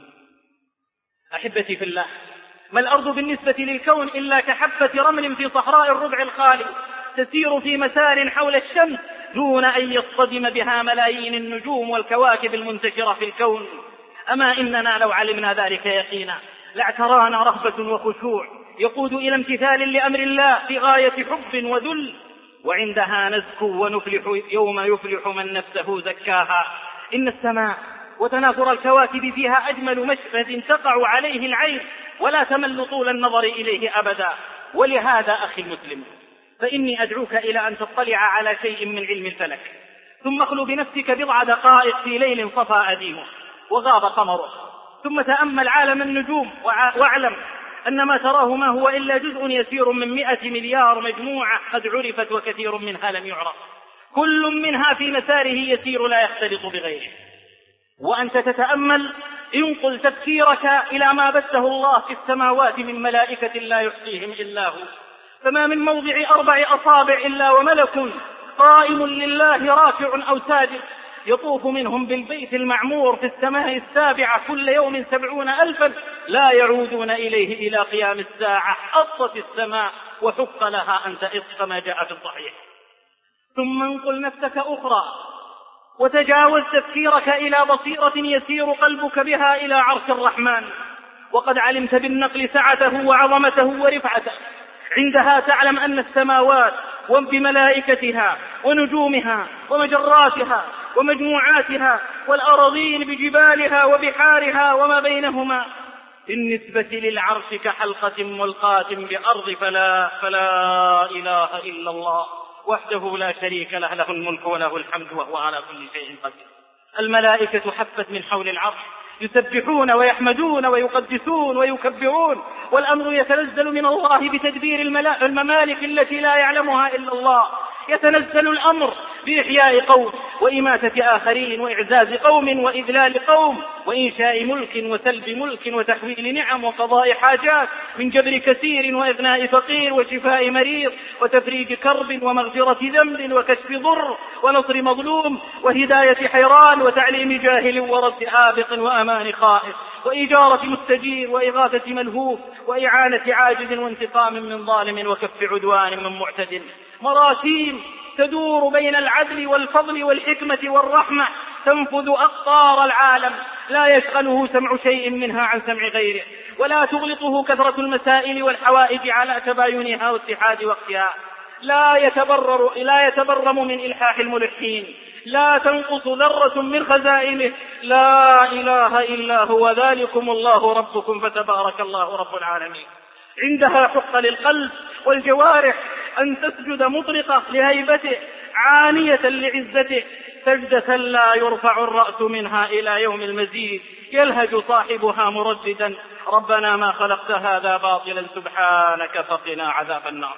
أحبتي في الله، ما الأرض بالنسبة للكون إلا كحبة رمل في صحراء الربع الخالي تسير في مسار حول الشمس دون أن يصطدم بها ملايين النجوم والكواكب المنتشرة في الكون. أما إننا لو علمنا ذلك يقينا لاعترانا رهبة وخشوع يقود إلى امتثال لأمر الله في غاية حب وذل، وعندها نزكو ونفلح يوم يفلح من نفسه زكاها. إن السماء وتناثر الكواكب فيها أجمل مشهد تقع عليه العين ولا تمل طول النظر إليه أبدا. ولهذا أخي المسلم، فإني أدعوك إلى أن تطلع على شيء من علم الفلك، ثم اخلو بنفسك بضع دقائق في ليل صفى أديمه وغاب قمره، ثم تأمل عالم النجوم واعلم أن ما تراه ما هو إلا جزء يسير من مئة مليار مجموعة قد عرفت وكثير منها لم يعرف، كل منها في مساره يسير لا يختلط بغيره. وأنت تتأمل انقل تفكيرك إلى ما بثه الله في السماوات من ملائكة لا يحصيهم إلا هو، فما من موضع أربع أصابع إلا وملك قائم لله راكع أو ساجد، يطوف منهم بالبيت المعمور في السماء السابعة كل يوم سبعون ألفا لا يعودون إليه إلى قيام الساعة. أطت السماء وحق لها أن تئط كما جاء في الصحيح. ثم انقل نفسك أخرى وتجاوز تفكيرك إلى بصيرة يسير قلبك بها إلى عرش الرحمن، وقد علمت بالنقل سعته وعظمته ورفعته. عندها تعلم أن السماوات وبملائكتها ونجومها ومجراتها ومجموعاتها والأراضين بجبالها وبحارها وما بينهما بالنسبة للعرش كحلقة ملقاة بأرض فلا, فلا إله إلا الله وحده لا شريك له، له الملك وله الحمد وهو على كل شيء قدير. الملائكة حفت من حول العرش يسبحون ويحمدون ويقدسون ويكبرون، والأمر يتنزل من الله بتدبير الممالك التي لا يعلمها إلا الله. يتنزل الأمر بإحياء قوم وإماتة آخرين وإعزاز قوم وإذلال قوم وإنشاء ملك وسلب ملك وتحويل نعم وقضاء حاجات، من جبر كثير وإغناء فقير وشفاء مريض وتفريج كرب ومغفرة ذنب وكشف ضر ونصر مظلوم وهداية حيران وتعليم جاهل ورد آبق وأمان خائف وإجارة مستجير وإغاثة ملهوف وإعانة عاجز وانتقام من ظالم وكف عدوان من معتد. مراسيم تدور بين العدل والفضل والحكمة والرحمة تنفذ أقطار العالم، لا يشغله سمع شيء منها عن سمع غيره، ولا تغلطه كثرة المسائل والحوائج على تباينها واتحاد وقتها. لا يتبرر لا يتبرم من إلحاح الملحين، لا تنقص ذرة من خزائنه. لا إله إلا هو ذلكم الله ربكم فتبارك الله رب العالمين. عندها حق للقلب والجوارح أن تسجد مطرقة لهيبته عانية لعزته، سجدة لا يرفع الرأس منها إلى يوم المزيد، يلهج صاحبها مرددا ربنا ما خلقت هذا باطلا سبحانك فقنا عذاب النار.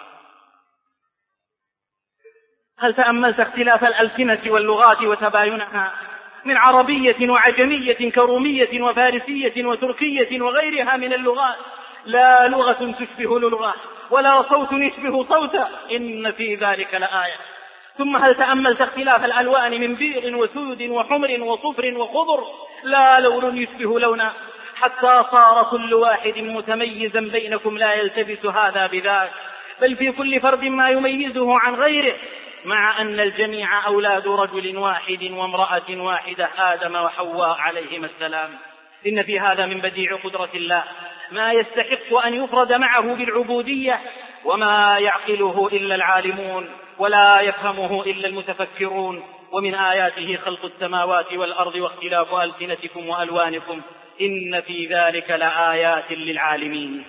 هل تأملت اختلاف الألسنة واللغات وتباينها من عربية وعجمية كرومية وفارسية وتركية وغيرها من اللغات؟ لا لغة تشبه لغة ولا صوت يشبه صوتا، إن في ذلك لآية. ثم هل تأملت اختلاف الألوان من بيض وسود وحمر وصفر وخضر؟ لا لون يشبه لونا، حتى صار كل واحد متميزا بينكم لا يلتبس هذا بذاك، بل في كل فرد ما يميزه عن غيره، مع أن الجميع أولاد رجل واحد وامرأة واحدة آدم وحواء عليهما السلام. إن في هذا من بديع قدرة الله ما يستحق أن يفرد معه بالعبودية، وما يعقله إلا العالمون ولا يفهمه إلا المتفكرون. ومن آياته خلق السماوات والأرض واختلاف ألسنتكم وألوانكم إن في ذلك لآيات للعالمين.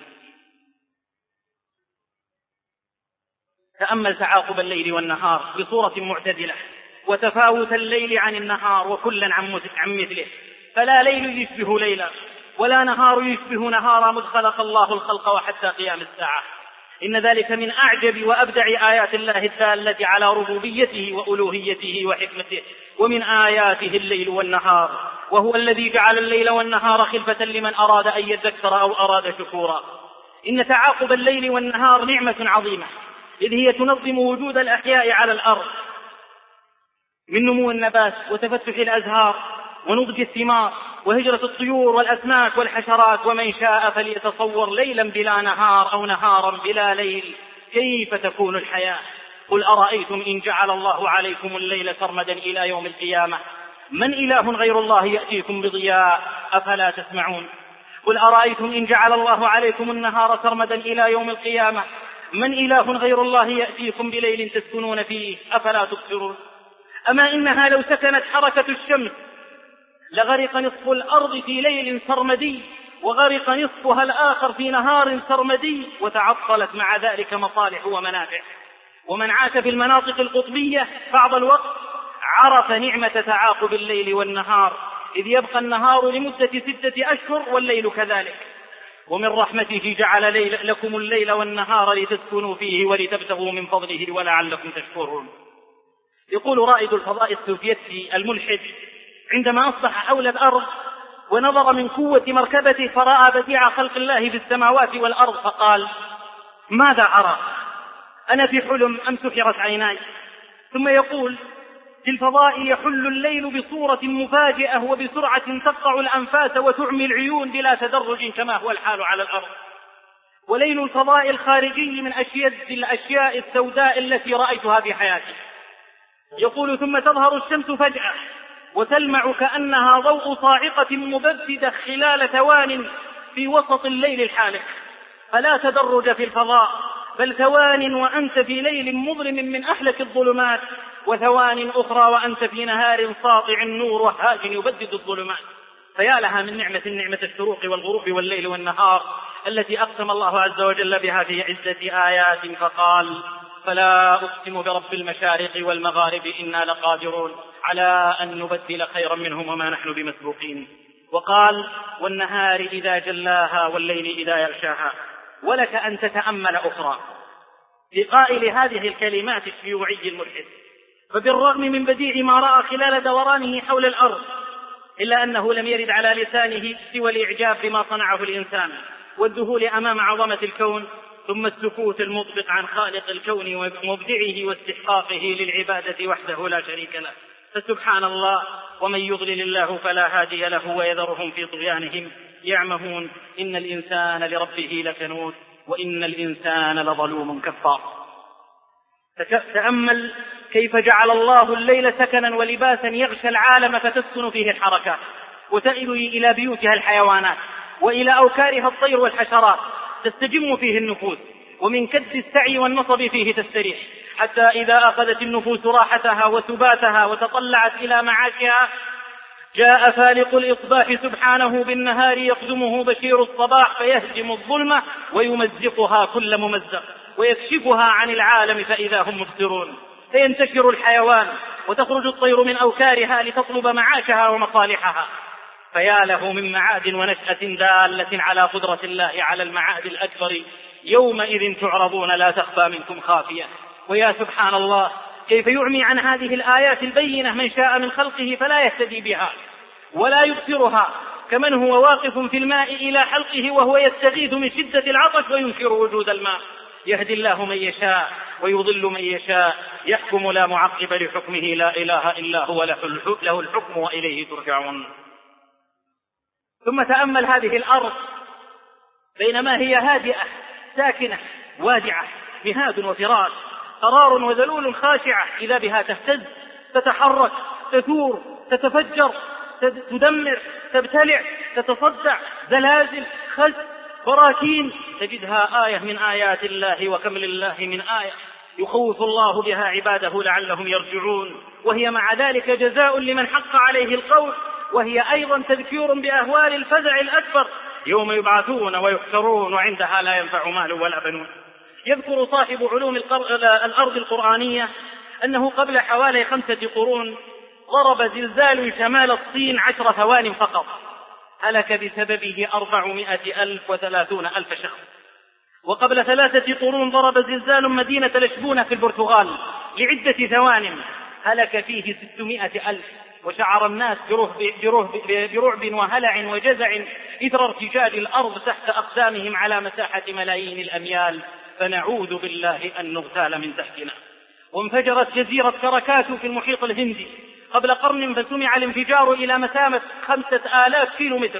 تأمل تعاقب الليل والنهار بصورة معتدلة وتفاوت الليل عن النهار وكلا عن مثله، فلا ليل يشبه ليلا ولا نهار يشبه نهارا مذ خلق الله الخلق وحتى قيام الساعة. إن ذلك من أعجب وأبدع آيات الله الدالة على ربوبيته وألوهيته وحكمته. ومن آياته الليل والنهار، وهو الذي جعل الليل والنهار خلفة لمن أراد أن يذكر أو أراد شكورا. إن تعاقب الليل والنهار نعمة عظيمة، إذ هي تنظم وجود الأحياء على الأرض من نمو النبات وتفتح الأزهار ونضج الثمار وهجرة الطيور والأسماك والحشرات. ومن شاء فليتصور ليلا بلا نهار أو نهارا بلا ليل كيف تكون الحياة. قل أرأيتم إن جعل الله عليكم الليل سرمدا إلى يوم القيامة من إله غير الله يأتيكم بضياء أفلا تسمعون. قل أرأيتم إن جعل الله عليكم النهار سرمدا إلى يوم القيامة من إله غير الله يأتيكم بليل تسكنون فيه أفلا تبصرون. أما إنها لو سكنت حركة الشمس لغرق نصف الأرض في ليل سرمدي وغرق نصفها الآخر في نهار سرمدي، وتعطلت مع ذلك مصالح ومنافع. ومن عاش في المناطق القطبية بعض الوقت عرف نعمة تعاقب الليل والنهار، إذ يبقى النهار لمدة ستة أشهر والليل كذلك. ومن رحمته جعل ليل لكم الليل والنهار لتسكنوا فيه ولتبتغوا من فضله ولعلكم تشكرون. يقول رائد الفضاء السوفيتي الملحد عندما أصبح حول الأرض ونظر من قوة مركبته فرأى بديع خلق الله في السماوات والأرض فقال: ماذا أرى؟ أنا في حلم أم سحرت عيناي؟ ثم يقول: في الفضاء يحل الليل بصورة مفاجئة وبسرعة تقطع الأنفاس وتعمي العيون بلا تدرج كما هو الحال على الأرض. وليل الفضاء الخارجي من أشد الأشياء السوداء التي رأيتها في حياتي. يقول: ثم تظهر الشمس فجأة وتلمع كأنها ضوء صاعقة مبددة خلال ثوان في وسط الليل الحالك، فلا تدرج في الفضاء، بل ثوان وأنت في ليل مظلم من أحلك الظلمات، وثوان أخرى وأنت في نهار ساطع النور وهاج يبدد الظلمات. فيا لها من نعمة نعمة الشروق والغروب والليل والنهار التي أقسم الله عز وجل بها في عدة آيات، فقال: فلا أقسم برب المشارق والمغارب إنا لقادرون على أن نبدل خيرا منهم وما نحن بمسبوقين. وقال: والنهار إذا جلاها والليل إذا يغشاها. ولك أن تتأمل أخرى في قائل هذه الكلمات الشيوعي الملحد، فبالرغم من بديع ما رأى خلال دورانه حول الأرض، إلا أنه لم يرد على لسانه سوى الإعجاب بما صنعه الإنسان والذهول أمام عظمة الكون، ثم السكوت المطبق عن خالق الكون ومبدعه واستحقاقه للعبادة وحده لا شريك له. فسبحان الله، ومن يضلل الله فلا هادي له ويذرهم في طغيانهم يعمهون. إن الإنسان لربه لكنود وإن الإنسان لظلوم كفار. تأمل كيف جعل الله الليل سكنا ولباسا يغشى العالم فتسكن فيه الحركات وتأوي إلى بيوتها الحيوانات وإلى أوكارها الطير والحشرات، تستجم فيه النفوس ومن كد السعي والنصب فيه تستريح، حتى إذا أخذت النفوس راحتها وثباتها وتطلعت إلى معاشها جاء فالق الإصباح سبحانه بالنهار يقدمه بشير الصباح فيهجم الظلمة ويمزقها كل ممزق ويكشفها عن العالم فإذا هم مبصرون، فينتشر الحيوان وتخرج الطير من أوكارها لتطلب معاشها ومصالحها. فيا له من معاد ونشأة دالة على قدرة الله على المعاد الأكبر، يومئذ تعرضون لا تخفى منكم خافية. ويا سبحان الله، كيف يعمي عن هذه الآيات البينة من شاء من خلقه فلا يهتدي بها ولا يبصرها، كمن هو واقف في الماء إلى حلقه وهو يستغيث من شدة العطش وينكر وجود الماء. يهدي الله من يشاء ويضل من يشاء، يحكم لا معقب لحكمه، لا إله إلا هو، له الحكم وإليه ترجعون. ثم تأمل هذه الأرض بينما هي هادئة ساكنة وادعة، مهاد وفراش، قرار وذلول خاشعة، إذا بها تهتز، تتحرك، تثور، تتفجر، تدمر، تبتلع، تتصدع، زلازل، خزف، براكين، تجدها آية من آيات الله. وكم لله من آية يخوف الله بها عباده لعلهم يرجعون، وهي مع ذلك جزاء لمن حق عليه القول، وهي أيضا تذكير بأهوال الفزع الأكبر يوم يبعثون ويحشرون وعندها لا ينفع مال ولا بنون. يذكر صاحب علوم الأرض القرآنية أنه قبل حوالي خمسة قرون ضرب زلزال شمال الصين عشر ثوان فقط، هلك بسببه أربعمائة ألف وثلاثون ألف شخص. وقبل ثلاثة قرون ضرب زلزال مدينة لشبونة في البرتغال لعدة ثوان، هلك فيه ستمائة ألف، وشعر الناس برعب وهلع وجزع إثر ارتجاج الأرض تحت أقدامهم على مساحة ملايين الأميال، فنعوذ بالله أن نغتال من تحتنا. وانفجرت جزيرة كراكاتو في المحيط الهندي قبل قرن، فسمع الانفجار إلى مسافة خمسة آلاف كيلو متر،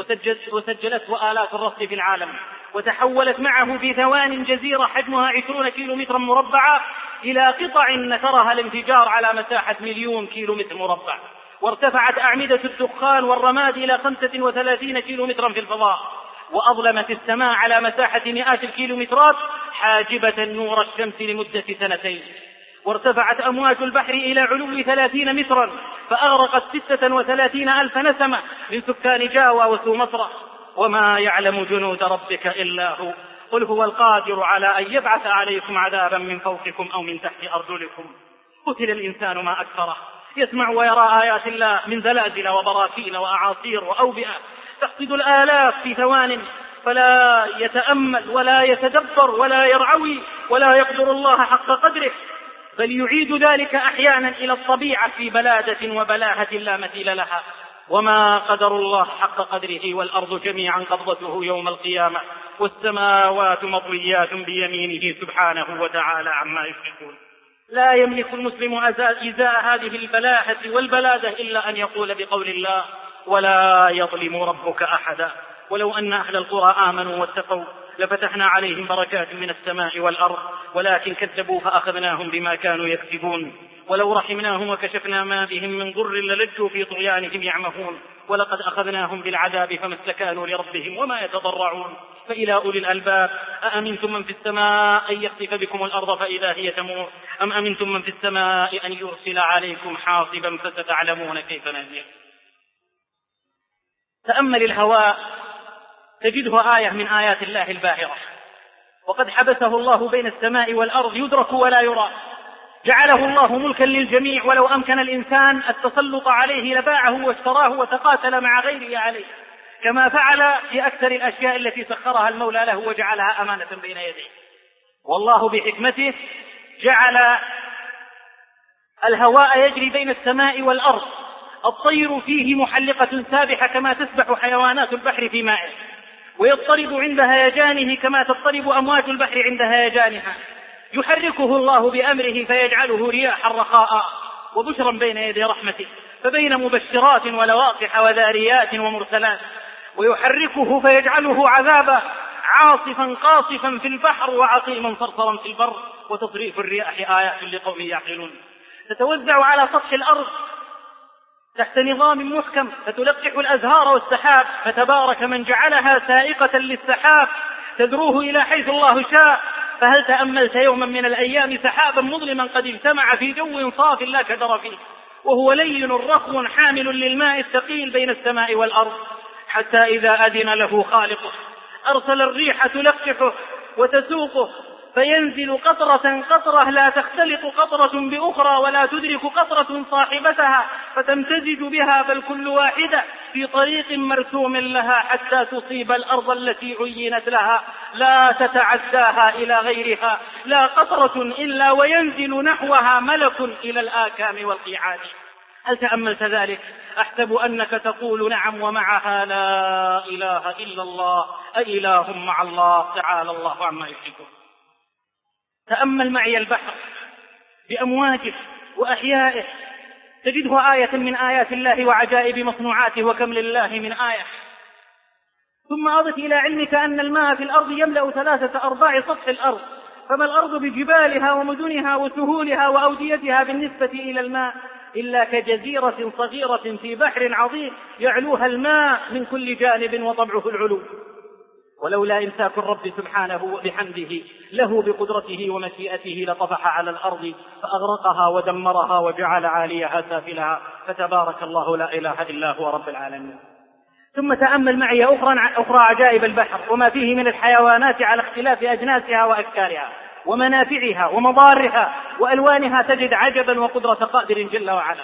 وسجلته آلاف الرصد في العالم، وتحولت معه في ثوان جزيرة حجمها عشرون كيلو مترا مربعا إلى قطع نثرها الانفجار على مساحة مليون كيلو متر مربع، وارتفعت أعمدة الدخان والرماد إلى خمسة وثلاثين كيلو مترا في الفضاء، وأظلمت السماء على مساحة مئات الكيلومترات حاجبة نور الشمس لمدة سنتين، وارتفعت أمواج البحر إلى علو ثلاثين مترا فأغرقت ستة وثلاثين ألف نسمة من سكان جاوى وسومطرة. وما يعلم جنود ربك إلا هو، قل هو القادر على أن يبعث عليكم عذابا من فوقكم أو من تحت أرجلكم. قتل الإنسان ما أكثره، يسمع ويرى آيات الله من زلازل وبراكين وأعاصير وأوبئة تقصد الآلاف في ثوان، فلا يتأمل ولا يتدبر ولا يرعوي ولا يقدر الله حق قدره، بل يعيد ذلك أحيانا إلى الطبيعة في بلادة وبلاهة لا مثيل لها. وما قدر الله حق قدره، والأرض جميعا قبضته يوم القيامة والسماوات مطويات بيمينه سبحانه وتعالى عما يشركون. لا يملك المسلم إزاء هذه البلاحة والبلادة إلا أن يقول بقول الله: ولا يظلم ربك أحدا. ولو أن أهل القرى آمنوا واتقوا لفتحنا عليهم بركات من السماء والأرض، ولكن كذبوا فأخذناهم بما كانوا يكسبون. ولو رحمناهم وكشفنا ما بهم من ضر للجوا في طغيانهم يعمهون، ولقد أخذناهم بالعذاب فما استكانوا لربهم وما يتضرعون. فإلى أولي الألباب: أأمنتم من في السماء أن يخسف بكم الأرض فإذا هي تمور، أم أمنتم من في السماء أن يرسل عليكم حاصبا فستعلمون كيف نذير. تأمل الهواء تجده آية من آيات الله الباهرة، وقد حبسه الله بين السماء والأرض يدرك ولا يرى. جعله الله ملكا للجميع، ولو أمكن الإنسان التسلط عليه لباعه واشتراه وتقاتل مع غيره عليه، كما فعل في أكثر الأشياء التي سخرها المولى له وجعلها أمانة بين يديه. والله بحكمته جعل الهواء يجري بين السماء والأرض، الطير فيه محلقة سابحة كما تسبح حيوانات البحر في مائه، ويضطرب عند هيجانه كما تضطرب أمواج البحر عند هيجانها. يحركه الله بأمره فيجعله رياحا رخاء وبشرا بين يدي رحمته، فبين مبشرات ولواقح وذاريات ومرسلات. ويحركه فيجعله عذابا عاصفا قاصفا في البحر وعقيما صرصرا في البر. وتصريف الرياح آيات لقوم يعقلون. تتوزع على سطح الأرض تحت نظام محكم فتلقح الأزهار والسحاب، فتبارك من جعلها سائقة للسحاب تدروه إلى حيث الله شاء. فهل تأملت يوما من الأيام سحابا مظلما قد اجتمع في جو صاف لا كدر فيه، وهو لين رخو حامل للماء الثقيل بين السماء والأرض، حتى إذا أذن له خالقه أرسل الريح تلقحه وتسوقه، فينزل قطرة قطرة لا تختلط قطرة بأخرى ولا تدرك قطرة صاحبتها فتمتزج بها، بل كل واحدة في طريق مرسوم لها حتى تصيب الأرض التي عينت لها، لا تتعداها إلى غيرها، لا قطرة إلا وينزل نحوها ملك إلى الآكام والقيعان. هل تأملت ذلك؟ أحسب أنك تقول نعم ومعها لا إله إلا الله، أإله مع الله، تعالى الله عما يشركون. تأمل معي البحر بأمواجه وأحيائه، تجده آية من آيات الله وعجائب مصنوعاته، وكم لله من آية. ثم أضف إلى علمك أن الماء في الأرض يملأ ثلاثة أرباع سطح الأرض، فما الأرض بجبالها ومدنها وسهولها وأوديتها بالنسبة إلى الماء إلا كجزيرة صغيرة في بحر عظيم يعلوها الماء من كل جانب وطبعه العلو. ولولا إمساك الرب سبحانه وبحمده له بقدرته ومشيئته لطفح على الأرض فأغرقها ودمرها وجعل عاليها سافلها، فتبارك الله لا إله إلا هو رب العالمين. ثم تأمل معي أخرى, أخرى عجائب البحر وما فيه من الحيوانات على اختلاف أجناسها وأشكالها ومنافعها ومضارها وألوانها، تجد عجبا وقدرة قادر جل وعلا.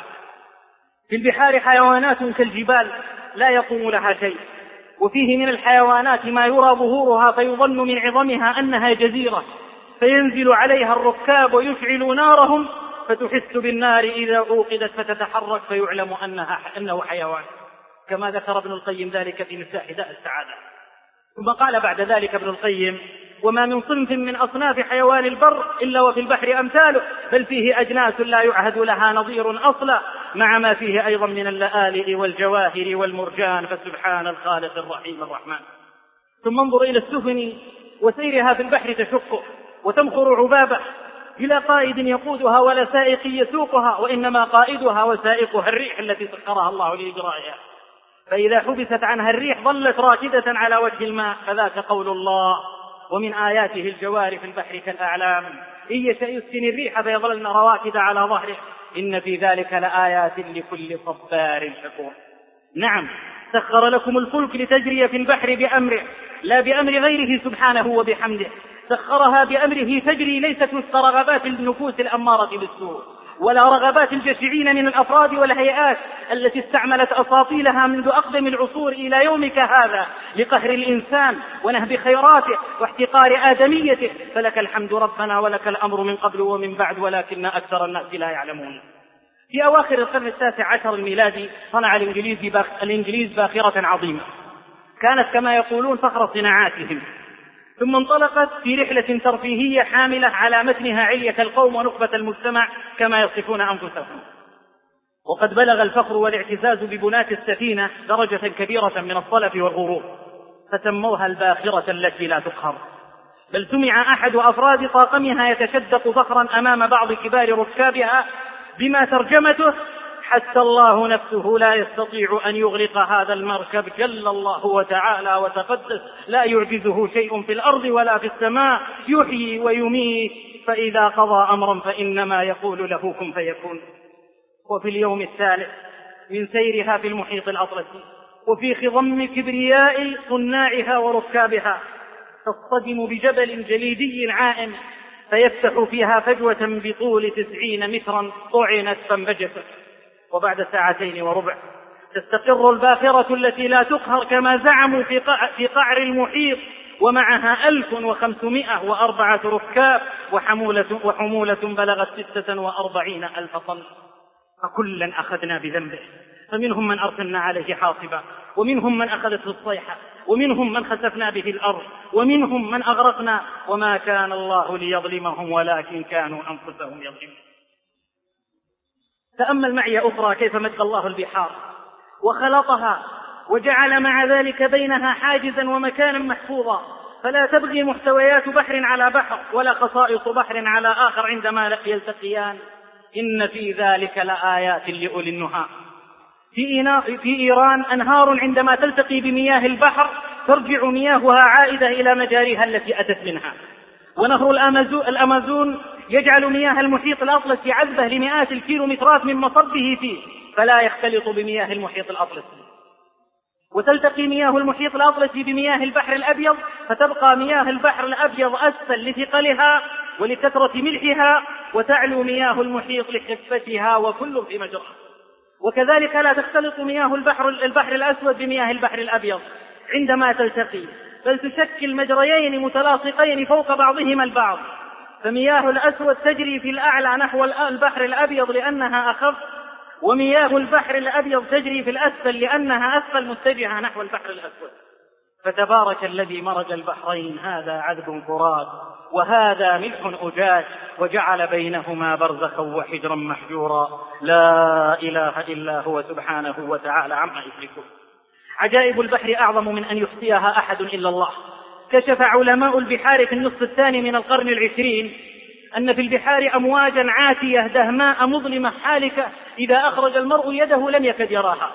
في البحار حيوانات كالجبال لا يقوم لها شيء، وفيه من الحيوانات ما يرى ظهورها فيظن من عظمها أنها جزيرة، فينزل عليها الركاب ويشعل نارهم فتحس بالنار إذا أوقدت فتتحرك فيعلم أنها أنه حيوان، كما ذكر ابن القيم ذلك في مفتاح داء السعادة. ثم قال بعد ذلك ابن القيم: وما من صنف من أصناف حيوان البر إلا وفي البحر أمثاله، بل فيه أجناس لا يعهد لها نظير أصلا، مع ما فيه أيضا من اللآلئ والجواهر والمرجان، فسبحان الخالق الرحيم الرحمن. ثم انظر إلى السفن وسيرها في البحر تشق وتمخر عبابة بلا قائد يقودها ولا سائق يسوقها، وإنما قائدها وسائقها الريح التي سخرها الله لإجرائها، فإذا حبست عنها الريح ظلت راكدة على وجه الماء، فذاك قول الله: ومن آياته الجوار في البحر كالأعلام إن يشأ يسكن الريح فيظللن رواكد على ظهره إن في ذلك لآيات لكل صبار شكور. نعم، سخر لكم الفلك لتجري في البحر بأمره لا بأمر غيره سبحانه وبحمده، سخرها بأمره تجري ليست وفق رغبات النفوس الأمارة بالسوء ولا رغبات الجشعين من الأفراد والهيئات التي استعملت أساطيلها منذ أقدم العصور إلى يومك هذا لقهر الإنسان ونهب خيراته واحتقار آدميته، فلك الحمد ربنا ولك الأمر من قبل ومن بعد، ولكن أكثر الناس لا يعلمون. في أواخر القرن التاسع عشر الميلادي صنع الإنجليز, باخ... الإنجليز باخرة عظيمة كانت كما يقولون فخر صناعاتهم، ثم انطلقت في رحلة ترفيهية حاملة على متنها علية القوم ونخبة المجتمع كما يصفون أنفسهم. وقد بلغ الفخر والاعتزاز ببناة السفينة درجة كبيرة من الطلف والغرور، فسموها الباخرة التي لا تقهر، بل سمع أحد أفراد طاقمها يتشدق فخرا أمام بعض كبار ركابها بما ترجمته: حتى الله نفسه لا يستطيع أن يغرق هذا المركب، جل الله وتعالى وتقدس، لا يعجزه شيء في الأرض ولا في السماء، يحيي ويميت، فإذا قضى أمرا فإنما يقول له كن فيكون. وفي اليوم الثالث من سيرها في المحيط الأطلسي وفي خضم كبرياء صناعها وركابها تصطدم بجبل جليدي عائم فيفتح فيها فجوة بطول تسعين مترا طعنت فانبجست. وبعد ساعتين وربع تستقر الباخرة التي لا تقهر كما زعموا في قعر المحيط، ومعها ألف وخمسمائة وأربعة ركاب وحمولة, وحمولة بلغت ستة وأربعين ألف طن. فكلا أخذنا بذنبه، فمنهم من أرسلنا عليه حاصبا، ومنهم من أخذته الصيحة، ومنهم من خسفنا به الأرض، ومنهم من أغرقنا، وما كان الله ليظلمهم ولكن كانوا أنفسهم يظلمون. تأمل معي أخرى كيف مد الله البحار وخلطها وجعل مع ذلك بينها حاجزا ومكانا محفوظا، فلا تبغي محتويات بحر على بحر ولا خصائص بحر على آخر عندما يلتقيان. إن في ذلك لآيات لأولي النهى. في إيران أنهار عندما تلتقي بمياه البحر ترجع مياهها عائدة إلى مجاريها التي أتت منها. ونهر الأمازون يجعل مياه المحيط الأطلسي عذبة لمئات الكيلومترات من مصبه فيه، فلا يختلط بمياه المحيط الأطلسي. وتلتقي مياه المحيط الأطلسي بمياه البحر الأبيض فتبقى مياه البحر الأبيض أسفل لثقلها ولكثرة ملحها، وتعلو مياه المحيط لخفتها، وكل في مجرى. وكذلك لا تختلط مياه البحر, البحر الأسود بمياه البحر الأبيض عندما تلتقي، بل تشكل مجريين متلاصقين فوق بعضهما البعض. فمياه الأسود تجري في الأعلى نحو البحر الأبيض لأنها أخف، ومياه البحر الأبيض تجري في الأسفل لأنها أسفل متجهة نحو البحر الأسود. فتبارك الذي مرج البحرين، هذا عذب فرات وهذا ملح أجاج، وجعل بينهما برزخا وحجرا محجورا، لا إله إلا هو سبحانه وتعالى عما يشركون. عجائب البحر أعظم من أن يحصيها أحد إلا الله. كشف علماء البحار في النصف الثاني من القرن العشرين أن في البحار أمواجا عاتية دهماء مظلمة حالكة، إذا أخرج المرء يده لم يكد يراها.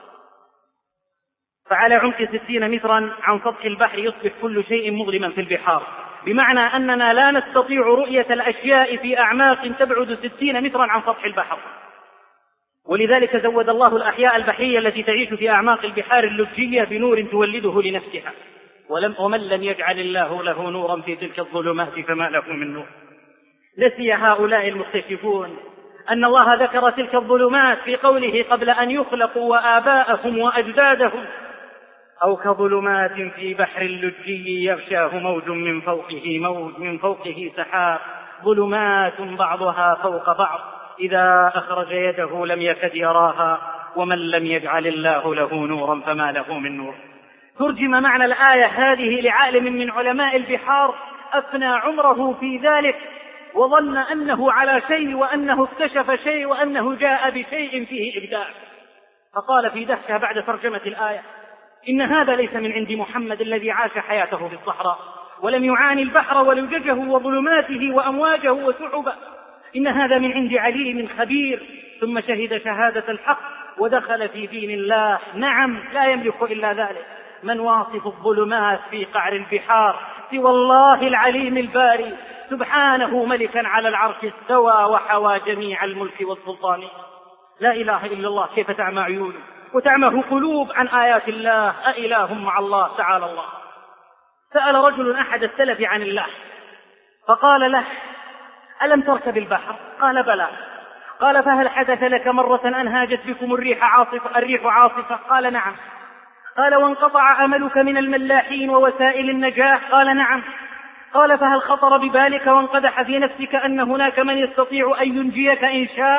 فعلى عمق ستين مترا عن سطح البحر يصبح كل شيء مظلما في البحار، بمعنى أننا لا نستطيع رؤية الأشياء في أعماق تبعد ستين مترا عن سطح البحر. ولذلك زود الله الأحياء البحرية التي تعيش في أعماق البحار اللجية بنور تولده لنفسها. ولم ومن لم يجعل الله له نورا في تلك الظلمات فما له من نور. نسي هؤلاء المستكشفون أن الله ذكر تلك الظلمات في قوله قبل أن يخلقوا وآباءهم وأجدادهم: أو كظلمات في بحر اللجي يغشاه موج من فوقه موج من فوقه سحاب، ظلمات بعضها فوق بعض إذا أخرج يده لم يكد يراها، ومن لم يجعل الله له نورا فما له من نور. ترجم معنى الآية هذه لعالم من علماء البحار أفنى عمره في ذلك، وظن أنه على شيء وأنه اكتشف شيء وأنه جاء بشيء فيه إبداع، فقال في دهشة بعد ترجمة الآية: إن هذا ليس من عند محمد الذي عاش حياته في الصحراء ولم يعاني البحر ولججه وظلماته وأمواجه وسحبه، إن هذا من عند عليم خبير. ثم شهد شهادة الحق ودخل في دين الله. نعم، لا يملك إلا ذلك من واصف الظلمات في قعر البحار سوى الله العليم الباري سبحانه، ملكا على العرش استوى وحوى جميع الملك والسلطان. لا إله إلا الله. كيف تعمى عيون وتعمه قلوب عن آيات الله؟ أإله مع الله تعالى الله. سأل رجل أحد السلف عن الله فقال له: ألم تركب البحر؟ قال: بلى. قال: فهل حدث لك مرة أن هاجت بكم الريح عاصفة الريح عاصفة؟ قال: نعم. قال: وانقطع أملك من الملاحين ووسائل النجاة؟ قال: نعم. قال: فهل خطر ببالك وانقدح في نفسك أن هناك من يستطيع أن ينجيك إن شاء؟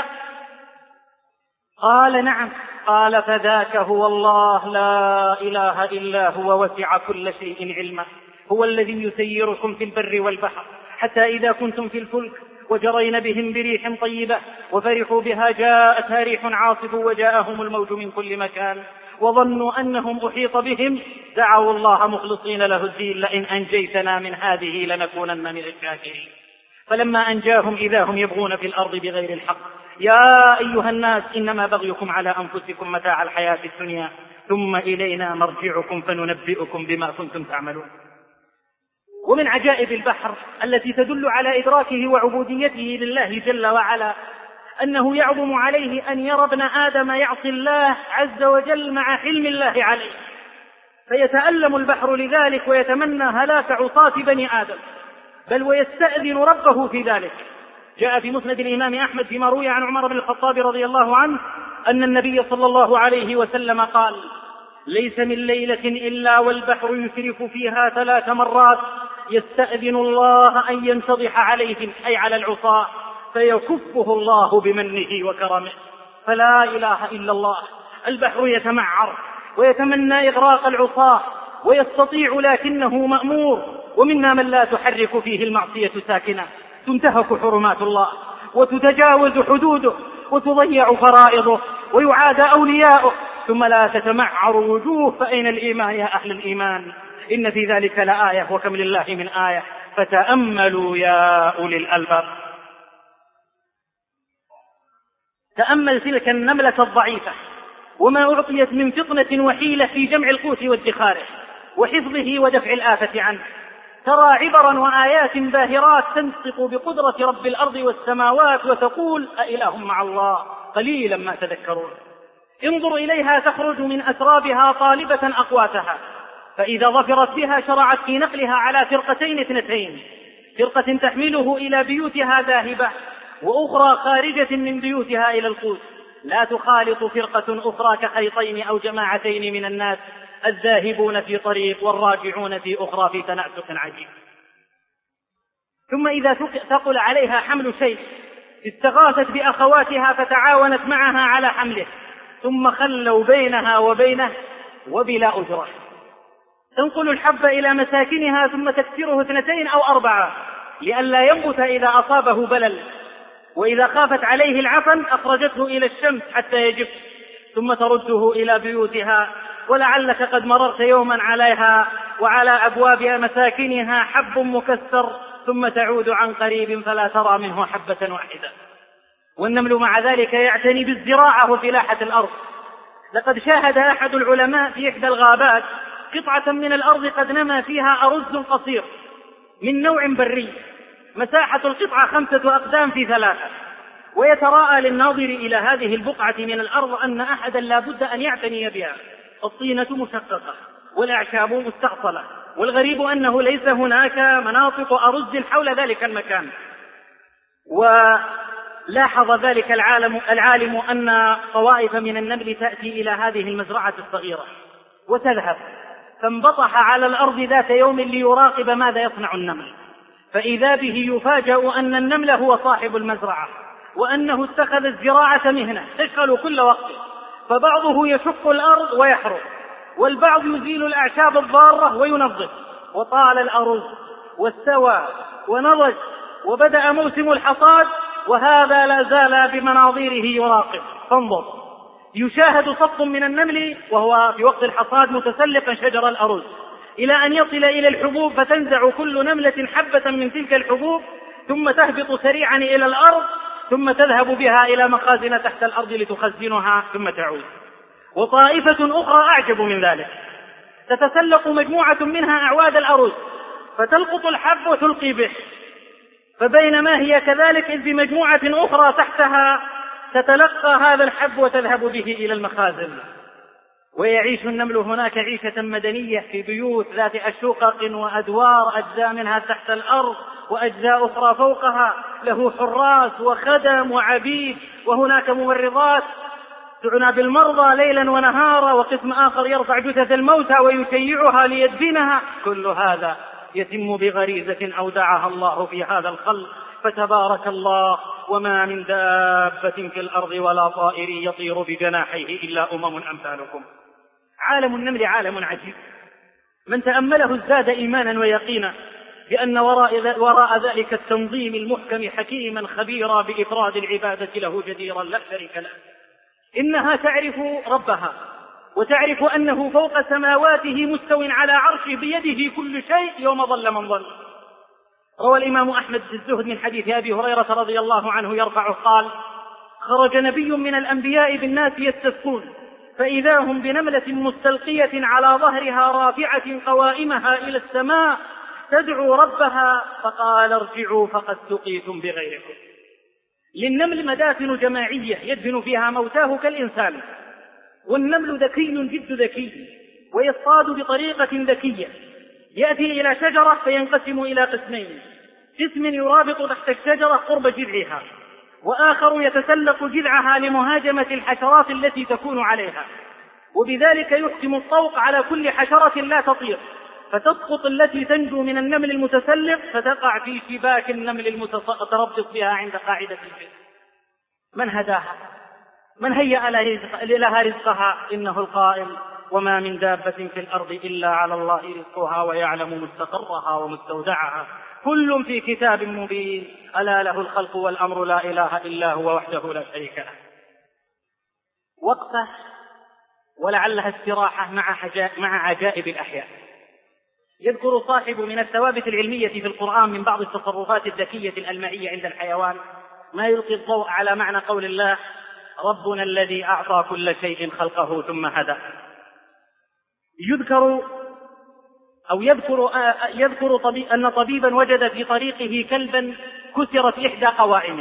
قال: نعم. قال: فذاك هو الله لا إله إلا هو، وسع كل شيء علما، هو الذي يسيركم في البر والبحر حتى إذا كنتم في الفلك وجرين بهم بريح طيبة وفرحوا بها جاءتها ريح عاصف وجاءهم الموج من كل مكان وظنوا أنهم أحيط بهم دعوا الله مخلصين له الدين لئن أنجيتنا من هذه لنكونن من الشاكرين. فلما أنجاهم إذا هم يبغون في الأرض بغير الحق. يا أيها الناس إنما بغيكم على أنفسكم متاع الحياة الدنيا ثم إلينا مرجعكم فننبئكم بما كنتم تعملون. ومن عجائب البحر التي تدل على إدراكه وعبوديته لله جل وعلا أنه يعظم عليه أن يرى ابن آدم يعصي الله عز وجل مع حلم الله عليه، فيتألم البحر لذلك ويتمنى هلاك عصاة بني آدم، بل ويستأذن ربه في ذلك. جاء في مسند الإمام أحمد فيما روي عن عمر بن الخطاب رضي الله عنه أن النبي صلى الله عليه وسلم قال: ليس من ليلة إلا والبحر يشرف فيها ثلاث مرات يستأذن الله أن ينتضح عليهم، أي على العصاة، فيكفه الله بمنه وكرمه. فلا إله إلا الله. البحر يتمعر ويتمنى إغراق العصاة ويستطيع لكنه مأمور. ومنا من لا تحرك فيه المعصية ساكنة، تنتهك حرمات الله وتتجاوز حدوده وتضيع فرائضه ويعاد أولياؤه، ثم لا تتمعر وجوه. فأين الإيمان يا أهل الإيمان؟ إن في ذلك لآية وكم لله من آية فتأملوا يا أولي الألباب. تأمل تلك النملة الضعيفة وما أعطيت من فطنة وحيلة في جمع القوت وادخاره وحفظه ودفع الآفة عنه. ترى عبرا وآيات باهرات تنطق بقدرة رب الأرض والسماوات وتقول: أإله مع الله قليلا ما تذكرون. انظر إليها تخرج من أسرابها طالبة أقواتها، فإذا ظفرت بها شرعت في نقلها على فرقتين اثنتين، فرقة تحمله إلى بيوتها ذاهبة وأخرى خارجة من بيوتها إلى القوت، لا تخالط فرقة أخرى كخيطين أو جماعتين من الناس الذاهبون في طريق والراجعون في أخرى في تناسق عجيب. ثم إذا ثقل عليها حمل شيء استغاثت بأخواتها فتعاونت معها على حمله، ثم خلوا بينها وبينه وبلا أجرة. تنقل الحب إلى مساكنها ثم تكسره اثنتين أو أربعة لئلا ينبت إذا أصابه بلل، وإذا خافت عليه العفن أخرجته إلى الشمس حتى يجف، ثم ترده إلى بيوتها. ولعلك قد مررت يوما عليها وعلى أبواب مساكنها حب مكسر، ثم تعود عن قريب فلا ترى منه حبة واحدة. والنمل مع ذلك يعتني بالزراعة وفلاحة الأرض. لقد شاهد أحد العلماء في إحدى الغابات قطعة من الأرض قد نمى فيها أرز قصير من نوع بري، مساحة القطعة خمسة أقدام في ثلاثة، ويتراءى للناظر إلى هذه البقعة من الأرض أن أحدا لا بد أن يعتني بها. الطينة مشققة والأعشاب مستعصلة، والغريب أنه ليس هناك مناطق أرز حول ذلك المكان. ولاحظ ذلك العالم, العالم أن طوائف من النمل تأتي إلى هذه المزرعة الصغيرة وتذهب، فانبطح على الأرض ذات يوم ليراقب ماذا يصنع النمل، فإذا به يفاجأ أن النمل هو صاحب المزرعة، وأنه اتخذ الزراعة مهنة تشغل كل وقت، فبعضه يشق الأرض ويحرث، والبعض يزيل الأعشاب الضارة وينظف. وطال الأرز واستوى ونضج وبدأ موسم الحصاد، وهذا لا زال بمناظيره يراقب. فانظر، يشاهد صف من النمل وهو في وقت الحصاد متسلقا شجر الأرز إلى أن يصل إلى الحبوب، فتنزع كل نملة حبة من تلك الحبوب ثم تهبط سريعا إلى الأرض، ثم تذهب بها إلى مخازن تحت الأرض لتخزنها ثم تعود. وطائفة أخرى أعجب من ذلك، تتسلق مجموعة منها أعواد الأرز فتلقط الحب وتلقي به، فبينما هي كذلك إذ بمجموعة أخرى تحتها تتلقى هذا الحب وتذهب به إلى المخازن. ويعيش النمل هناك عيشة مدنية في بيوت ذات أشقق وأدوار، أجزاء منها تحت الأرض وأجزاء أخرى فوقها، له حراس وخدم وعبيد، وهناك ممرضات تعنى بالمرضى ليلا ونهارا، وقسم آخر يرفع جثث الموتى ويشيعها ليدفنها. كل هذا يتم بغريزة أودعها الله في هذا الخلق، فتبارك الله. وما من دابة في الأرض ولا طائر يطير بجناحيه إلا أمم أمثالكم. عالم النمل عالم عجيب، من تأمله ازداد إيمانا ويقينا بأن وراء, وراء ذلك التنظيم المحكم حكيما خبيرا بإفراد العبادة له جديرا لا شريك له. إنها تعرف ربها وتعرف أنه فوق سماواته مستو على عرشه بيده كل شيء يوم ضل من ضل. روى الإمام أحمد في الزهد من حديث أبي هريرة رضي الله عنه يرفعه قال: خرج نبي من الأنبياء بالناس يستسقون فإذا هم بنملة مستلقية على ظهرها رافعة قوائمها إلى السماء تدعو ربها فقال: ارجعوا فقد سقيتم بغيركم. للنمل مدافن جماعية يدفن فيها موتاه كالإنسان، والنمل ذكي جد ذكي ويصطاد بطريقة ذكية، يأتي إلى شجرة فينقسم إلى قسمين: قسم يرابط تحت الشجرة قرب جذعها، وآخر يتسلق جذعها لمهاجمة الحشرات التي تكون عليها، وبذلك يحكم الطوق على كل حشرة لا تطير، فتسقط التي تنجو من النمل المتسلق فتقع في شباك النمل المتربص بها عند قاعدة البيت. من هداها؟ من هيأ لها رزقها؟ إنه القائل: وما من دابة في الأرض إلا على الله رزقها ويعلم مستقرها ومستودعها كل في كتاب مبين ألا له الخلق والأمر لا إله إلا هو وحده لا شريك له. وقفة ولعلها استراحة مع عجائب الأحياء. يذكر صاحب من الثوابت العلمية في القرآن من بعض التصرفات الذكية الألمعية عند الحيوان ما يلقي الضوء على معنى قول الله: ربنا الذي أعطى كل شيء خلقه ثم هدى. يذكر أو يذكر, يذكر طبيب أن طبيبا وجد في طريقه كلبا كسرت إحدى قوائمه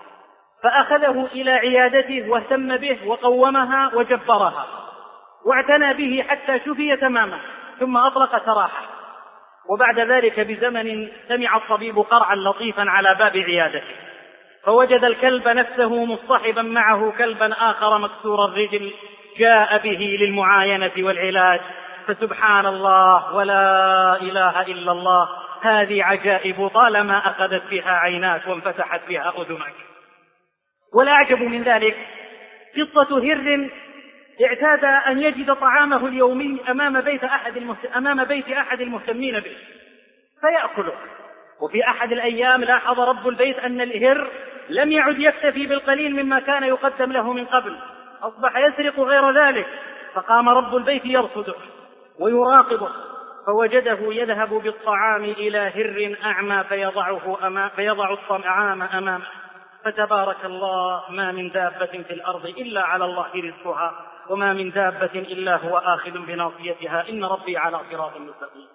فأخذه إلى عيادته واهتم به وقومها وجبرها واعتنى به حتى شفي تماما، ثم أطلق سراحه. وبعد ذلك بزمن سمع الطبيب قرعا لطيفا على باب عيادته فوجد الكلب نفسه مصطحبا معه كلبا آخر مكسور الرجل جاء به للمعاينة والعلاج. فسبحان الله ولا إله إلا الله، هذه عجائب طالما أخذت بها عيناك وانفتحت بها أذنك. والأعجب من ذلك قصة هر اعتاد أن يجد طعامه اليومي أمام بيت أحد, المهت... أمام بيت أحد المهتمين به فيأكله. وفي أحد الأيام لاحظ رب البيت أن الهر لم يعد يكتفي بالقليل مما كان يقدم له من قبل، أصبح يسرق غير ذلك. فقام رب البيت يرصده ويراقبه فوجده يذهب بالطعام إلى هر أعمى فيضعه أمام فيضع الطعام أمامه. فتبارك الله ما من دابة في الأرض إلا على الله رزقها وما من دابة إلا هو آخذ بناصيتها إن ربي على صراط مستقيم.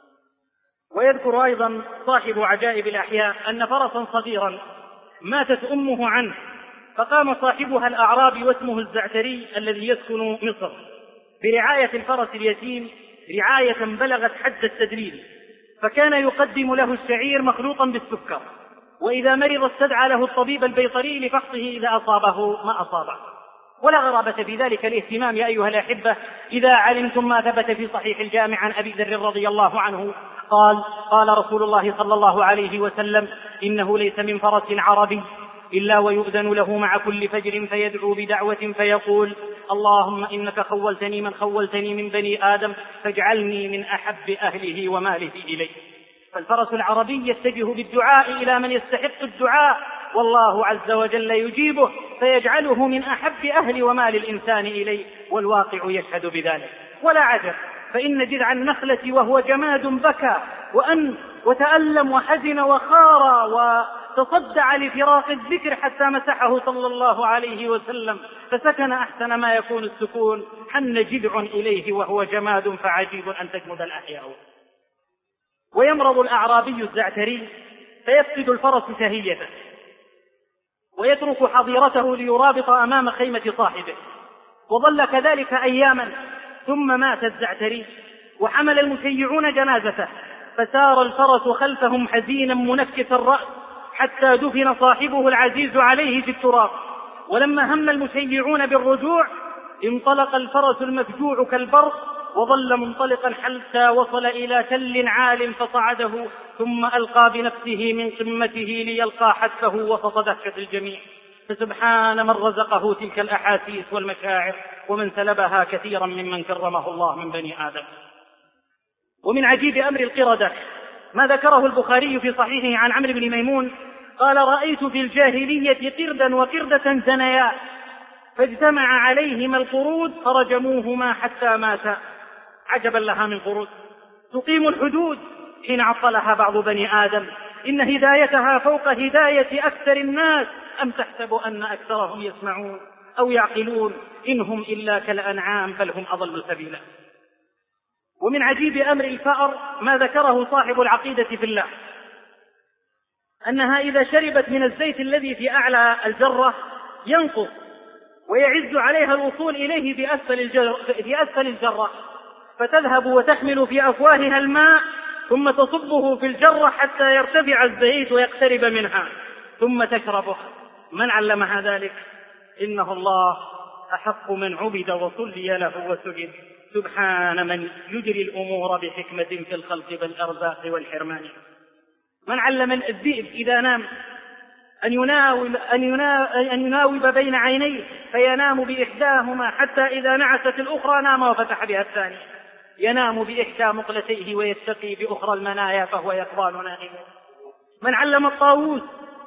ويذكر أيضا صاحب عجائب الأحياء أن فرسا صغيرا ماتت أمه عنه فقام صاحبها الأعرابي واسمه الزعتري الذي يسكن مصر برعاية الفرس اليتيم رعاية بلغت حد التدليل، فكان يقدم له الشعير مخلوطا بالسكر، وإذا مرض استدعى له الطبيب البيطري لفحصه إذا أصابه ما أصابه. ولا غرابة في ذلك الاهتمام يا أيها الأحبة إذا علمتم ما ثبت في صحيح الجامع عن أبي ذر رضي الله عنه قال: قال رسول الله صلى الله عليه وسلم: إنه ليس من فرس عربي إلا ويؤذن له مع كل فجر فيدعو بدعوة فيقول: اللهم إنك خولتني من خولتني من بني آدم فاجعلني من أحب أهله وماله إليه. فالفرس العربي يتجه بالدعاء إلى من يستحق الدعاء، والله عز وجل يجيبه فيجعله من أحب أهل ومال الإنسان إليه، والواقع يشهد بذلك. ولا عجب، فإن جذع النخلة وهو جماد بكى وأن وتألم وحزن وخار وتصدع لفراق الذكر حتى مسحه صلى الله عليه وسلم فسكن أحسن ما يكون السكون، حن جذع إليه وهو جماد فعجيب أن تجمد الأحياء. ويمرض الأعرابي الزعتري فيفقد الفرس شهيته ويترك حظيرته ليرابط أمام خيمة صاحبه، وظل كذلك أياما ثم مات الزعتري وحمل المشيعون جنازته فسار الفرس خلفهم حزينا منكس الرأس حتى دفن صاحبه العزيز عليه في التراب. ولما هم المشيعون بالرجوع انطلق الفرس المفجوع كالبرق وظل منطلقا حتى وصل إلى تل عال فصعده ثم ألقى بنفسه من قمته ليلقى حتفه وسط دهشة الجميع. فسبحان من رزقه تلك الأحاسيس والمشاعر ومن سلبها كثيرا ممن كرمه الله من بني آدم. ومن عجيب أمر القردة ما ذكره البخاري في صحيحه عن عمرو بن ميمون قال: رأيت في الجاهلية قردا وقردة زنيا فاجتمع عليهما القرود فرجموهما حتى ماتا. عجبا لها من قرود تقيم الحدود حين عطلها بعض بني آدم. إن هدايتها فوق هداية أكثر الناس، أم تحسب أن أكثرهم يسمعون أو يعقلون؟ إنهم إلا كالأنعام بل هم أضل سبيلا. ومن عجيب أمر الفأر ما ذكره صاحب العقيدة في الله، أنها إذا شربت من الزيت الذي في أعلى الجرة ينقص ويعز عليها الوصول إليه في أسفل الجرة, في أسفل الجرة فتذهب وتحمل في أفواهها الماء ثم تصبه في الجرة حتى يرتفع الزيت ويقترب منها ثم تشربه. من علمها ذلك؟ إنه الله أحق من عبد وصلي له وسجد. سبحان من يجري الأمور بحكمة في الخلق بالأرزاق والحرمان. من علم الذئب إذا نام أن يناوب, أن يناوب, أن يناوب بين عينيه فينام بإحداهما حتى إذا نعست الأخرى نام وفتح بها الثانية. ينام بإحدى مقلتيه ويتقي بأخرى المنايا فهو يقظان نائم. من علم الطاووس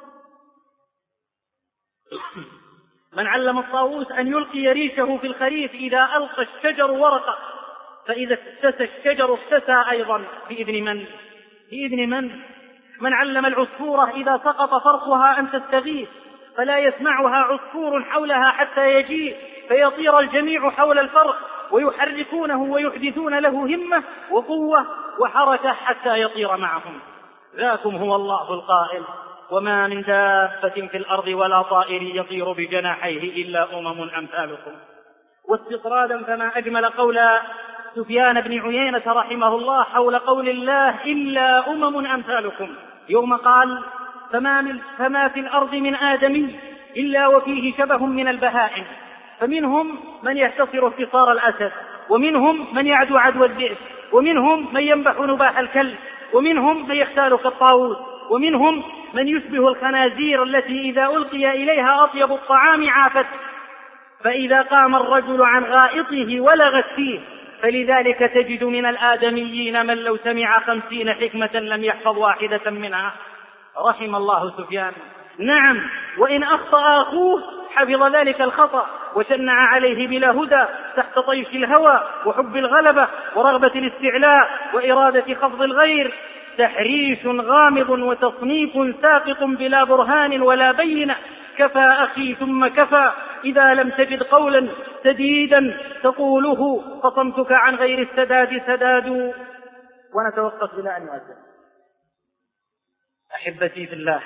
من علم الطاووس أن يلقي ريشه في الخريف إذا ألقى الشجر ورقه فإذا اكتسى الشجر اكتسى أيضا. بإذن من؟ بإذن من؟ من علم العصفورة إذا سقط فرقها أن تستغيث فلا يسمعها عصفور حولها حتى يجيء فيطير الجميع حول الفرق ويحركونه ويحدثون له همة وقوة وحركة حتى يطير معهم. ذاكم هو الله القائل: وما من دابة في الأرض ولا طائر يطير بجناحيه إلا أمم أمثالكم. واستطرادا فما أجمل قول سفيان بن عيينة رحمه الله حول قول الله: إلا أمم أمثالكم، يوم قال: فما, من فما في الأرض من آدمي إلا وفيه شبه من البهائم، فمنهم من يحتصر اختصار الأسد، ومنهم من يعدو عدو الذئب، ومنهم من ينبح نباح الكلب، ومنهم من يختال كالطاووس، ومنهم من يشبه الخنازير التي إذا ألقي إليها أطيب الطعام عافت، فإذا قام الرجل عن غائطه ولغت فيه. فلذلك تجد من الآدميين من لو سمع خمسين حكمة لم يحفظ واحدة منها. رحم الله سفيان. نعم، وإن أخطأ أخوه حفظ ذلك الخطأ وشنع عليه بلا هدى تحت طيش الهوى وحب الغلبة ورغبة الاستعلاء وإرادة خفض الغير. تحريش غامض وتصنيف ساقط بلا برهان ولا بينة. كفى أخي ثم كفى إذا لم تجد قولا سديدا تقوله فصمتك عن غير السداد سداد. ونتوقف بلا أن يؤذن. أحبتي في الله،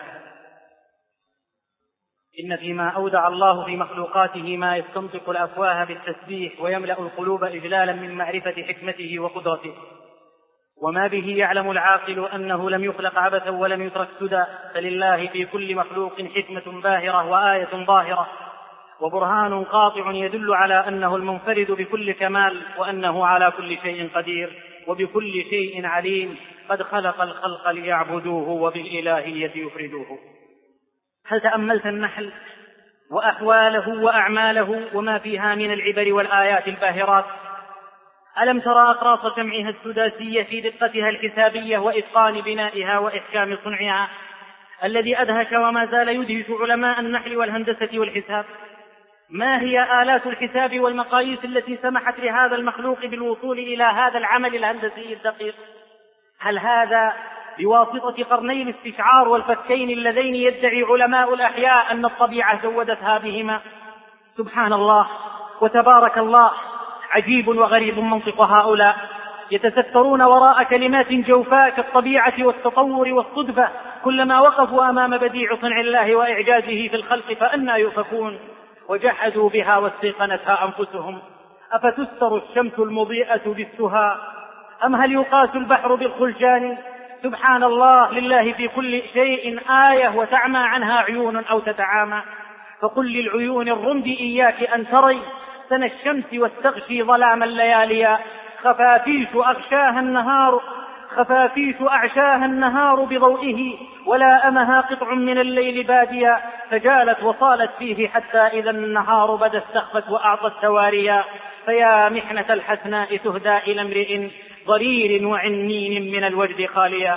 إن فيما أودع الله في مخلوقاته ما يستنطق الأفواه بالتسبيح ويملأ القلوب إجلالا من معرفة حكمته وقدرته، وما به يعلم العاقل أنه لم يخلق عبثا ولم يترك سدى، فلله في كل مخلوق حكمة باهرة وآية ظاهرة وبرهان قاطع يدل على أنه المنفرد بكل كمال وأنه على كل شيء قدير وبكل شيء عليم. قد خلق الخلق ليعبدوه وبالإلهية يفردوه. هل تأملت النحل وأحواله وأعماله وما فيها من العبر والآيات الباهرات؟ ألم ترى أقراص جمعها السداسية في دقتها الحسابية وإتقان بنائها وإحكام صنعها الذي أدهش وما زال يدهش علماء النحل والهندسة والحساب؟ ما هي آلات الحساب والمقاييس التي سمحت لهذا المخلوق بالوصول إلى هذا العمل الهندسي الدقيق؟ هل هذا بواسطة قرني الاستشعار والفكين اللذين يدعي علماء الأحياء أن الطبيعة زودتها بهما؟ سبحان الله وتبارك الله، عجيب وغريب منطق هؤلاء، يتسترون وراء كلمات جوفاء كالطبيعة والتطور والصدفة، كلما وقفوا أمام بديع صنع الله وإعجازه في الخلق فأنى يؤفكون. وجحدوا بها واستيقنتها أنفسهم. أفتستر الشمس المضيئة بالسهى أم هل يقاس البحر بالخلجان؟ سبحان الله، لله في كل شيء آية وتعمى عنها عيون أو تتعامى. فقل للعيون الرمد إياك أن تري سن الشمس واستغشي ظلام الليالي. خفافيش أغشاها النهار خفافيش أعشاها النهار بضوئه ولا أمها قطع من الليل باديا. فجالت وصالت فيه حتى إذا النهار بدا استخفت وأعطت تواريا. فيا محنة الحسناء تهدى إلى امرئ ضرير وعنين من الوجد خاليا.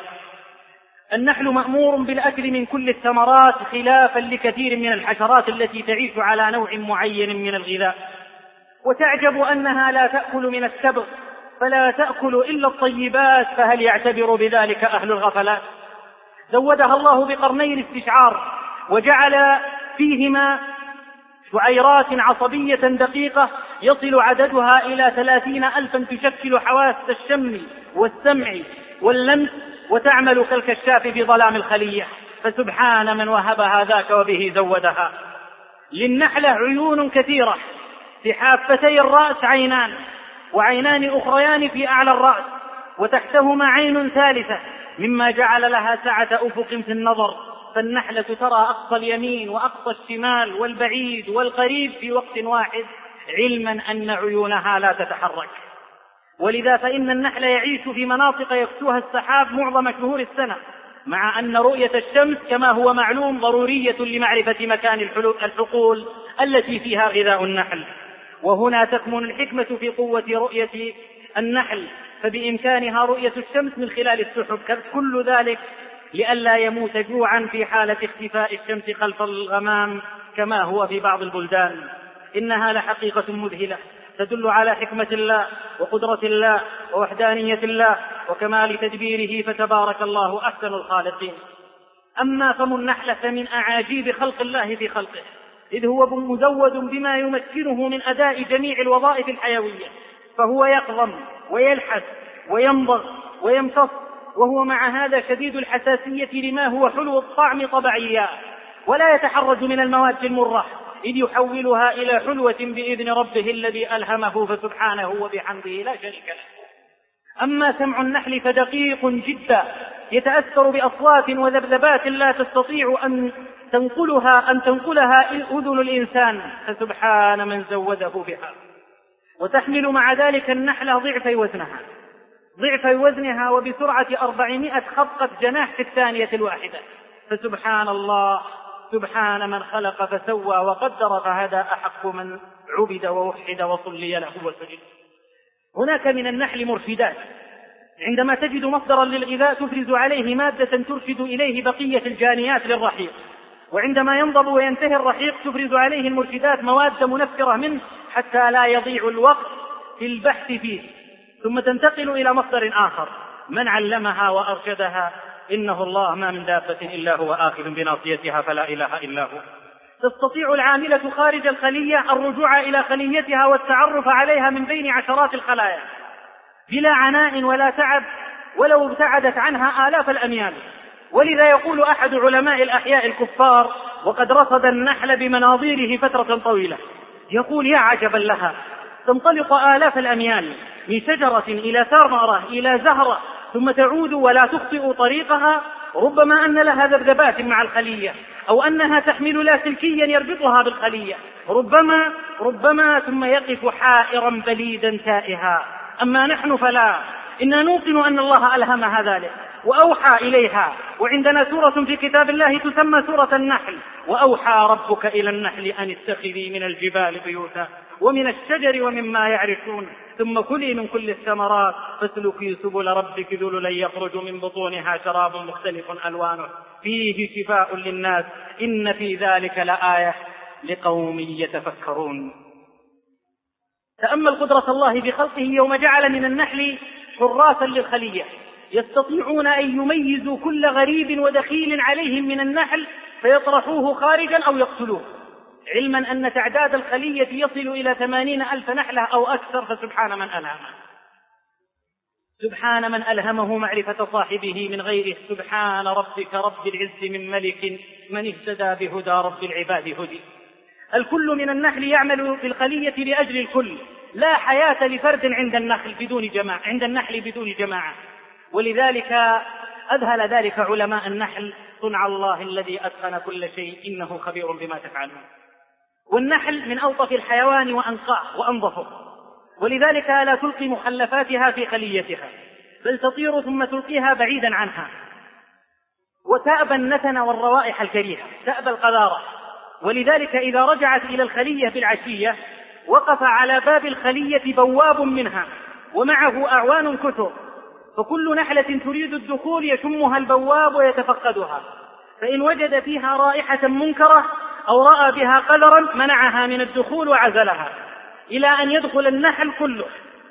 النحل مأمور بالأكل من كل الثمرات خلافا لكثير من الحشرات التي تعيش على نوع معين من الغذاء، وتعجب أنها لا تأكل من السبغ فلا تأكل إلا الطيبات، فهل يعتبر بذلك أهل الغفلات؟ زودها الله بقرني الاستشعار وجعل فيهما شعيرات عصبية دقيقة يصل عددها إلى ثلاثين ألفا تشكل حواس الشم والسمع واللمس وتعمل كالكشاف في ظلام الخلية، فسبحان من وهبها ذاك وبه زودها. للنحلة عيون كثيرة، في حافتي الرأس عينان، وعينان أخريان في أعلى الرأس، وتحتهما عين ثالثة، مما جعل لها سعة أفق في النظر، فالنحلة ترى أقصى اليمين وأقصى الشمال والبعيد والقريب في وقت واحد، علما أن عيونها لا تتحرك. ولذا فإن النحل يعيش في مناطق يكسوها السحاب معظم شهور السنة، مع أن رؤية الشمس كما هو معلوم ضرورية لمعرفة مكان الحقول التي فيها غذاء النحل. وهنا تكمن الحكمة في قوة رؤية النحل، فبإمكانها رؤية الشمس من خلال السحب، كل ذلك لئلا يموت جوعا في حالة اختفاء الشمس خلف الغمام كما هو في بعض البلدان. إنها لحقيقة مذهلة تدل على حكمة الله وقدرة الله ووحدانية الله وكمال تدبيره، فتبارك الله أحسن الخالقين. أما فم النحلة فمن أعاجيب خلق الله في خلقه، إذ هو مزود بما يمكنه من أداء جميع الوظائف الحيوية، فهو يقضم ويلحس ويمضغ ويمتص، وهو مع هذا شديد الحساسية لما هو حلو الطعم طبيعيا، ولا يتحرج من المواد المرة، إذ يحولها إلى حلوة بإذن ربه الذي ألهمه، فسبحانه وبحمده لا شريك له. أما سمع النحل فدقيق جدا، يتأثر بأصوات وذبذبات لا تستطيع أن تنقلها أن تنقلها أذن الإنسان، فسبحان من زوده بها. وتحمل مع ذلك النحلة ضعف وزنها ضعف وزنها وبسرعة أربعمائة خطة جناح في الثانية الواحدة، فسبحان الله، سبحان من خلق فسوى وقدر فهدى، أحق من عبد ووحد وصلي له وسجد. هناك من النحل مرشدات، عندما تجد مصدرا للغذاء تفرز عليه مادة ترشد إليه بقية الجانيات للرحيق، وعندما ينضب وينتهي الرحيق تفرز عليه المرشدات مواد منفرة منه حتى لا يضيع الوقت في البحث فيه، ثم تنتقل إلى مصدر آخر. من علمها وأرشدها؟ إنه الله، ما من دابة إلا هو آخذ بناصيتها، فلا إله إلا هو. تستطيع العاملة خارج الخلية الرجوع إلى خليتها والتعرف عليها من بين عشرات الخلايا بلا عناء ولا تعب، ولو ابتعدت عنها آلاف الأميال. ولذا يقول أحد علماء الأحياء الكفار، وقد رصد النحل بمناظيره فترة طويلة، يقول: يا عجبا لها، تنطلق آلاف الأميال من شجرة إلى ثمرة إلى زهرة، ثم تعود ولا تخطئ طريقها، ربما أن لها ذبذبات مع الخلية، أو أنها تحمل لاسلكيا يربطها بالخلية، ربما ربما ثم يقف حائرا بليدا تائها. أما نحن فلا، إنا نوقن أن الله ألهمها ذلك وأوحى إليها. وعندنا سورة في كتاب الله تسمى سورة النحل: وأوحى ربك إلى النحل أن اتخذي من الجبال بيوتا ومن الشجر ومما يعرشون ثم كلي من كل الثمرات فاسلكي سبل ربك ذللا يخرج من بطونها شراب مختلف ألوانه فيه شفاء للناس إن في ذلك لآية لقوم يتفكرون. تأمل قدرة الله بخلقه يوم جعل من النحل حراسا للخلية، يستطيعون أن يميزوا كل غريب ودخيل عليهم من النحل فيطرحوه خارجا أو يقتلوه، علما أن تعداد الخلية يصل إلى ثمانين ألف نحلة أو أكثر. فسبحان من ألهمه سبحان من ألهمه معرفة صاحبه من غيره. سبحان ربك رب العز من ملك من اهتدى بهدى رب العباد هدي. الكل من النحل يعمل في الخلية لأجل الكل، لا حياة لفرد عند النحل بدون جماعة عند النحل بدون جماعة. ولذلك أذهل ذلك علماء النحل: صنع الله الذي أتقن كل شيء إنه خبير بما تفعلون. والنحل من ألطف الحيوان وأنقاه وأنظفه، ولذلك لا تلقي مخلفاتها في خليتها، بل تطير ثم تلقيها بعيدا عنها، وتأبى النتن والروائح الكريهة، تأبى القذارة. ولذلك إذا رجعت إلى الخلية بالعشية وقف على باب الخلية بواب منها ومعه أعوان كثر، فكل نحلة تريد الدخول يشمها البواب ويتفقدها، فإن وجد فيها رائحة منكرة أو رأى بها قدرا منعها من الدخول وعزلها إلى أن يدخل النحل كله،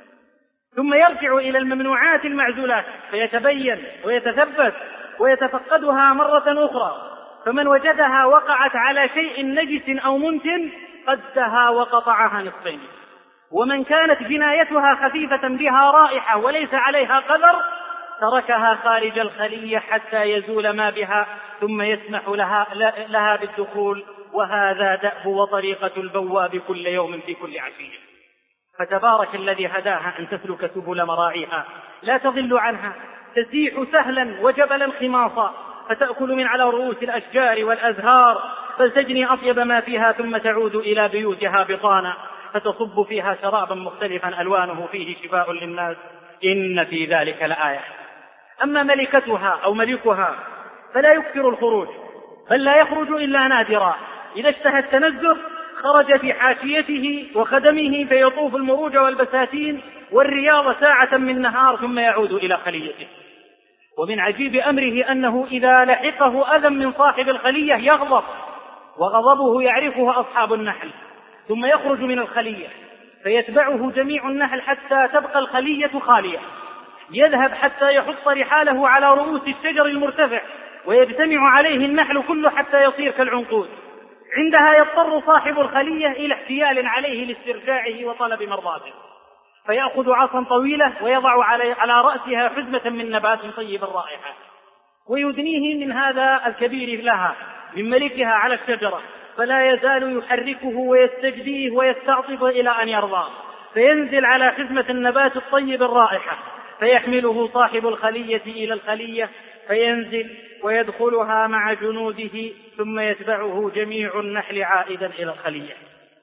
ثم يرجع إلى الممنوعات المعزولات فيتبين ويتثبت ويتفقدها مرة أخرى، فمن وجدها وقعت على شيء نجس أو منتن قدها وقطعها نصفين، ومن كانت جنايتها خفيفة بها رائحة وليس عليها قدر تركها خارج الخلية حتى يزول ما بها ثم يسمح لها, لها بالدخول، وهذا دأب وطريقة البواب كل يوم في كل عشية. فتبارك الذي هداها أن تسلك سبل مراعيها لا تضل عنها، تسيح سهلا وجبلا خماصا، فتأكل من على رؤوس الأشجار والأزهار، فلتجني أطيب ما فيها ثم تعود إلى بيوتها بطانا، فتصب فيها شرابا مختلفا ألوانه فيه شفاء للناس، إن في ذلك لآية. أما ملكتها أو ملكها فلا يكثر الخروج، بل لا يخرج إلا نادرا، إذا اشتهى التنزه خرج في حاشيته وخدمه فيطوف المروج والبساتين والرياض ساعة من نهار ثم يعود إلى خليته. ومن عجيب أمره أنه إذا لحقه أذى من صاحب الخلية يغضب، وغضبه يعرفه أصحاب النحل، ثم يخرج من الخلية فيتبعه جميع النحل حتى تبقى الخلية خالية، يذهب حتى يحط رحاله على رؤوس الشجر المرتفع ويجتمع عليه النحل كله حتى يصير كالعنقود، عندها يضطر صاحب الخلية إلى احتيال عليه لاسترجاعه وطلب مرضاته، فيأخذ عصا طويلة ويضع على رأسها حزمة من نبات طيب الرائحة ويدنيه من هذا الكبير لها من ملكها على الشجرة، فلا يزال يحركه ويستجديه ويستعطف إلى أن يرضى، فينزل على حزمة النبات الطيب الرائحة فيحمله صاحب الخلية إلى الخلية فينزل ويدخلها مع جنوده ثم يتبعه جميع النحل عائدا إلى الخلية.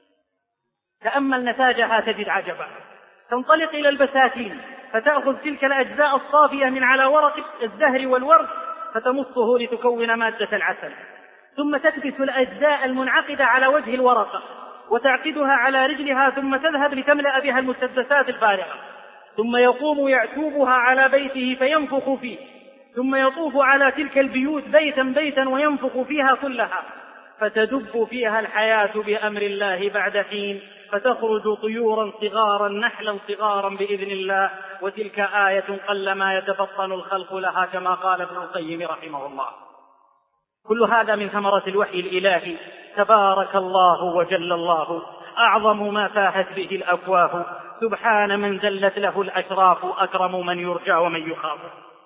تأمل نتاجها تجد عجبا، تنطلق إلى البساتين فتأخذ تلك الأجزاء الصافية من على ورق الزهر والورد فتمصه لتكون مادة العسل، ثم تكبس الأجزاء المنعقدة على وجه الورقة وتعقدها على رجلها ثم تذهب لتملأ بها المسدسات الفارغة، ثم يقوم يعتوبها على بيته فينفخ فيه، ثم يطوف على تلك البيوت بيتا بيتا وينفخ فيها كلها، فتدب فيها الحياة بأمر الله بعد حين، فتخرج طيورا صغارا نحلا صغارا بإذن الله، وتلك آية قلما يتفطن الخلق لها كما قال ابن القيم رحمه الله. كل هذا من ثمرة الوحي الإلهي، تبارك الله وجل الله، أعظم ما فاهت به الأفواه، سبحان من زلت له الأشراف، أكرم من يرجى ومن يخاف.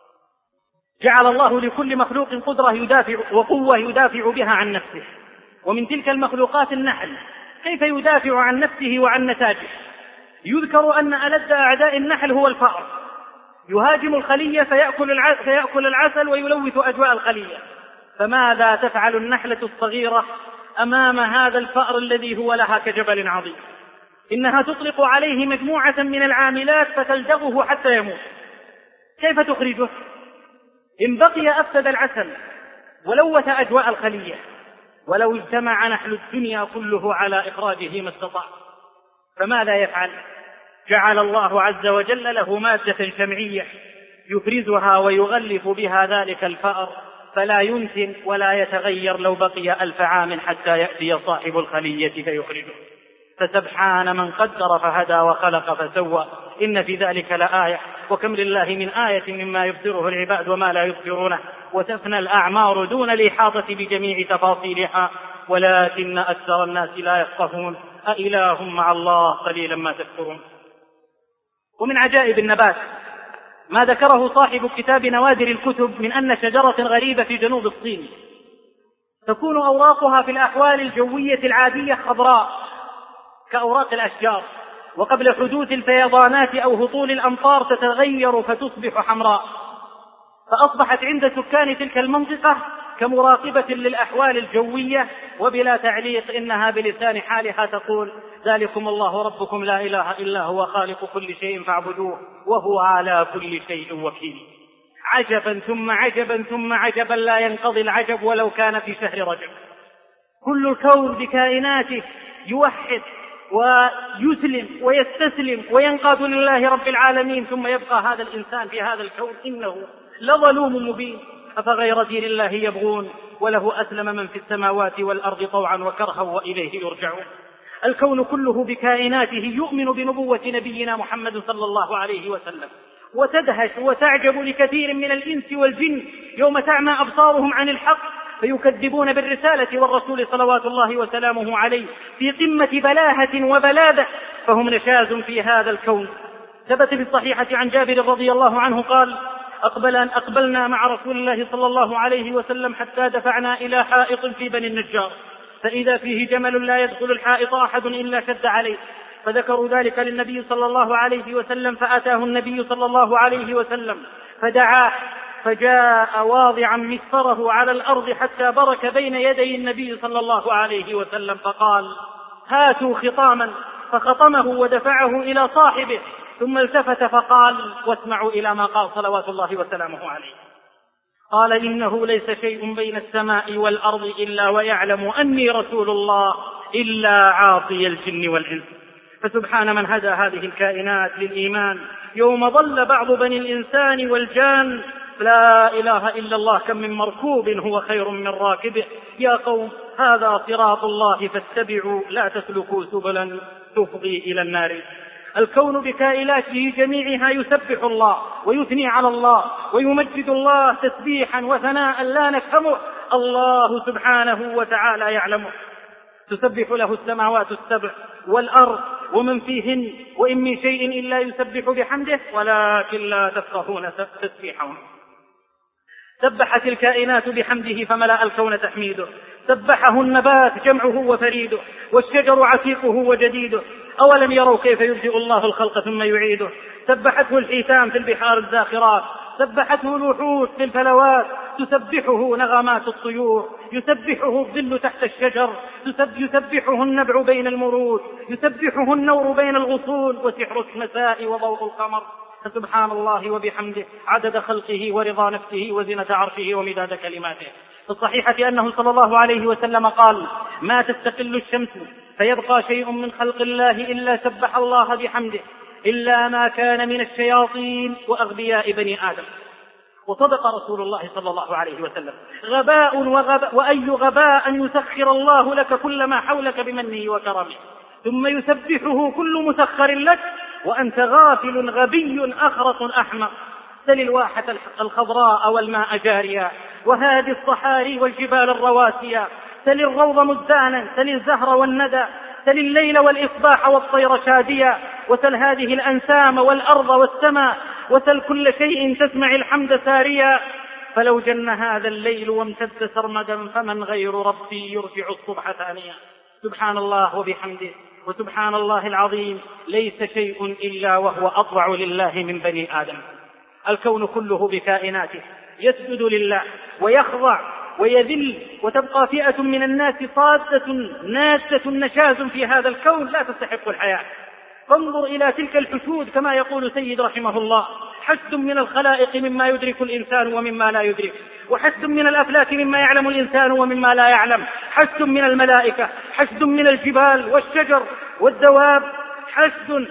جعل الله لكل مخلوق قدرة يدافع وقوة يدافع بها عن نفسه، ومن تلك المخلوقات النحل، كيف يدافع عن نفسه وعن نتاجه؟ يذكر أن ألد أعداء النحل هو الفأر، يهاجم الخلية فيأكل العسل ويلوث أجواء الخلية، فماذا تفعل النحلة الصغيرة أمام هذا الفأر الذي هو لها كجبل عظيم؟ إنها تطلق عليه مجموعة من العاملات فتلدغه حتى يموت. كيف تخرجه؟ إن بقي أفسد العسل ولوث أجواء الخلية، ولو اجتمع نحل الدنيا كله على إخراجه ما استطاع، فماذا يفعل؟ جعل الله عز وجل له مادة شمعية يفرزها ويغلف بها ذلك الفأر، فلا ينتن ولا يتغير لو بقي ألف عام حتى يأتي صاحب الخلية فيخرجه. فسبحان من قدر فهدى وخلق فسوى، إن في ذلك لآية، وكم لله من آية مما يبصره العباد وما لا يبصرونه، وتفنى الأعمار دون الإحاطة بجميع تفاصيلها، ولكن أكثر الناس لا يفقهون. أإله مع الله قليلا ما تذكرون. ومن عجائب النبات ما ذكره صاحب كتاب نوادر الكتب من أن شجرة غريبة في جنوب الصين تكون أوراقها في الأحوال الجوية العادية خضراء كأوراق الأشجار، وقبل حدوث الفيضانات أو هطول الأمطار تتغير فتصبح حمراء، فأصبحت عند سكان تلك المنطقة كمراقبة للأحوال الجوية، وبلا تعليق إنها بلسان حالها تقول: ذلكم الله ربكم لا إله إلا هو خالق كل شيء فاعبدوه وهو على كل شيء وكيل. عجبا ثم عجبا ثم عجبا لا ينقضي العجب ولو كان في شهر رجب. كل الكون بكائناته يوحد ويسلم ويستسلم وينقاد لله رب العالمين، ثم يبقى هذا الإنسان في هذا الكون، إنه لظلوم مبين. أفغير دين الله يبغون وله أسلم من في السماوات والأرض طوعا وكرها وإليه يرجعون. الكون كله بكائناته يؤمن بنبوة نبينا محمد صلى الله عليه وسلم، وتدهش وتعجب لكثير من الإنس والجن يوم تعمى أبصارهم عن الحق فيكذبون بالرسالة والرسول صلوات الله وسلامه عليه في قمة بلاهة وبلادة، فهم نشاز في هذا الكون. ثبت في الصحيحة عن جابر رضي الله عنه قال: أقبل أن أقبلنا مع رسول الله صلى الله عليه وسلم حتى دفعنا إلى حائط في بني النجار، فإذا فيه جمل لا يدخل الحائط أحد إلا شد عليه، فذكروا ذلك للنبي صلى الله عليه وسلم، فأتاه النبي صلى الله عليه وسلم فدعاه، فجاء واضعا مسطره على الأرض حتى برك بين يدي النبي صلى الله عليه وسلم، فقال: هاتوا خطاما، فخطمه ودفعه إلى صاحبه، ثم التفت فقال: واسمعوا إلى ما قال صلوات الله وسلامه عليه. قال: إنه ليس شيء بين السماء والأرض إلا ويعلم أني رسول الله إلا عاصي الجن والإنس. فسبحان من هدى هذه الكائنات للإيمان يوم ضل بعض بني الإنسان والجان. لا إله إلا الله، كم من مركوب هو خير من راكبه. يا قوم هذا صراط الله فاتبعوا لا تسلكوا سبلا تفضي إلى النار. الكون بكائناته جميعها يسبح الله ويثني على الله ويمجد الله تسبيحا وثناء لا نفهمه، الله سبحانه وتعالى يعلمه. تسبح له السماوات السبع والأرض ومن فيهن، وإن من شيء إلا يسبح بحمده ولكن لا تفقهون تسبيحهم. سبحت الكائنات بحمده فملأ الكون تحميده. سبحه النبات جمعه وفريده، والشجر عتيقه وجديده. أولم يروا كيف يبدئ الله الخلق ثم يعيده. سبحته الحيتان في البحار الزاخرات، سبحته الوحوش في الفلوات، تسبحه نغمات الطيور، يسبحه الظل تحت الشجر، يسبحه النبع بين المروج، يسبحه النور بين الغصون، وسحر المساء وضوء القمر. فسبحان الله وبحمده عدد خلقه ورضا نفسه وزنة عرشه ومداد كلماته. في الصحيحة أنه صلى الله عليه وسلم قال: ما تستقل الشمس فيبقى شيء من خلق الله إلا سبح الله بحمده، إلا ما كان من الشياطين وأغبياء بني آدم. وصدق رسول الله صلى الله عليه وسلم: غباء وغباء وأي غباء أن يسخر الله لك كل ما حولك بمنه وكرمه، ثم يسبحه كل مسخر لك وأنت غافل غبي أخرق أحمق. سل الواحة الخضراء والماء جاريا، وهادي الصحاري والجبال الرواسيا، سل الروض مزدانا، سل الزهر والندى، سل الليل والإصباح والطير شاديا، وسل هذه الأنسام والأرض والسماء، وسل كل شيء تسمع الحمد ساريا. فلو جن هذا الليل وامتد سرمدا فمن غير ربي يرجع الصبح ثانيا. سبحان الله وبحمده، وسبحان الله العظيم، ليس شيء إلا وهو أطوع لله من بني آدم. الكون كله بكائناته يسجد لله ويخضع ويذل، وتبقى فئة من الناس صادة ناسة نشاز في هذا الكون لا تستحق الحياة. فانظر إلى تلك الحشود، كما يقول سيد رحمه الله: حشد من الخلائق مما يدرك الإنسان ومما لا يدرك، وحشد من الأفلاك مما يعلم الإنسان ومما لا يعلم، حشد من الملائكة، حشد من الجبال والشجر والدواب، حشد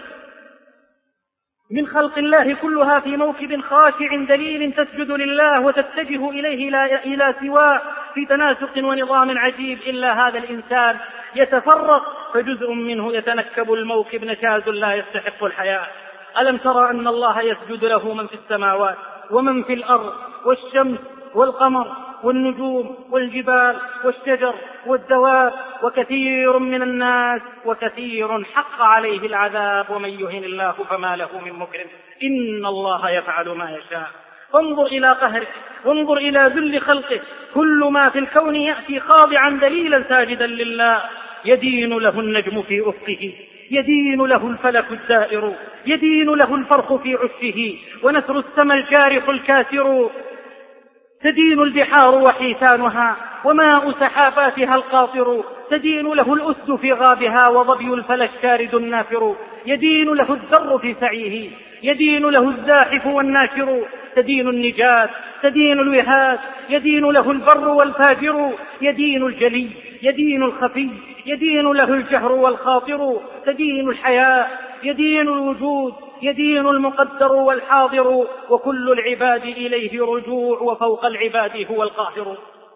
من خلق الله كلها في موكب خاشع دليل تسجد لله وتتجه إليه إلى سواه في تناسق ونظام عجيب. إلا هذا الإنسان يتفرق، فجزء منه يتنكب الموكب نشاز لا يستحق الحياة. ألم ترى أن الله يسجد له من في السماوات ومن في الأرض، والشمس والقمر والنجوم والجبال والشجر والدواب، وكثير من الناس وكثير حق عليه العذاب، ومن يهن الله فما له من مكرم. إن الله يفعل ما يشاء. انظر إلى قهره، وانظر إلى ذل خلقه، كل ما في الكون يأتي خاضعا دليلا ساجدا لله. يدين له النجم في أفقه، يدين له الفلك الدائر، يدين له الفرخ في عشه، ونسر السماء الجارح الكاسر. تدين البحار وحيتانها، وماء سحاباتها القاطر، تدين له الأسد في غابها، وظبي الفلك شارد النافر. يدين له الذر في سعيه، يدين له الزاحف والناشر. تدين النجاة، تدين الوهاد، يدين له البر والفاجر. يدين الجلي، يدين الخفي، يدين له الجهر والخاطر، تدين الحياة، يدين الوجود، يدين المقدر والحاضر، وكل العباد إليه رجوع، وفوق العباد هو القاهر.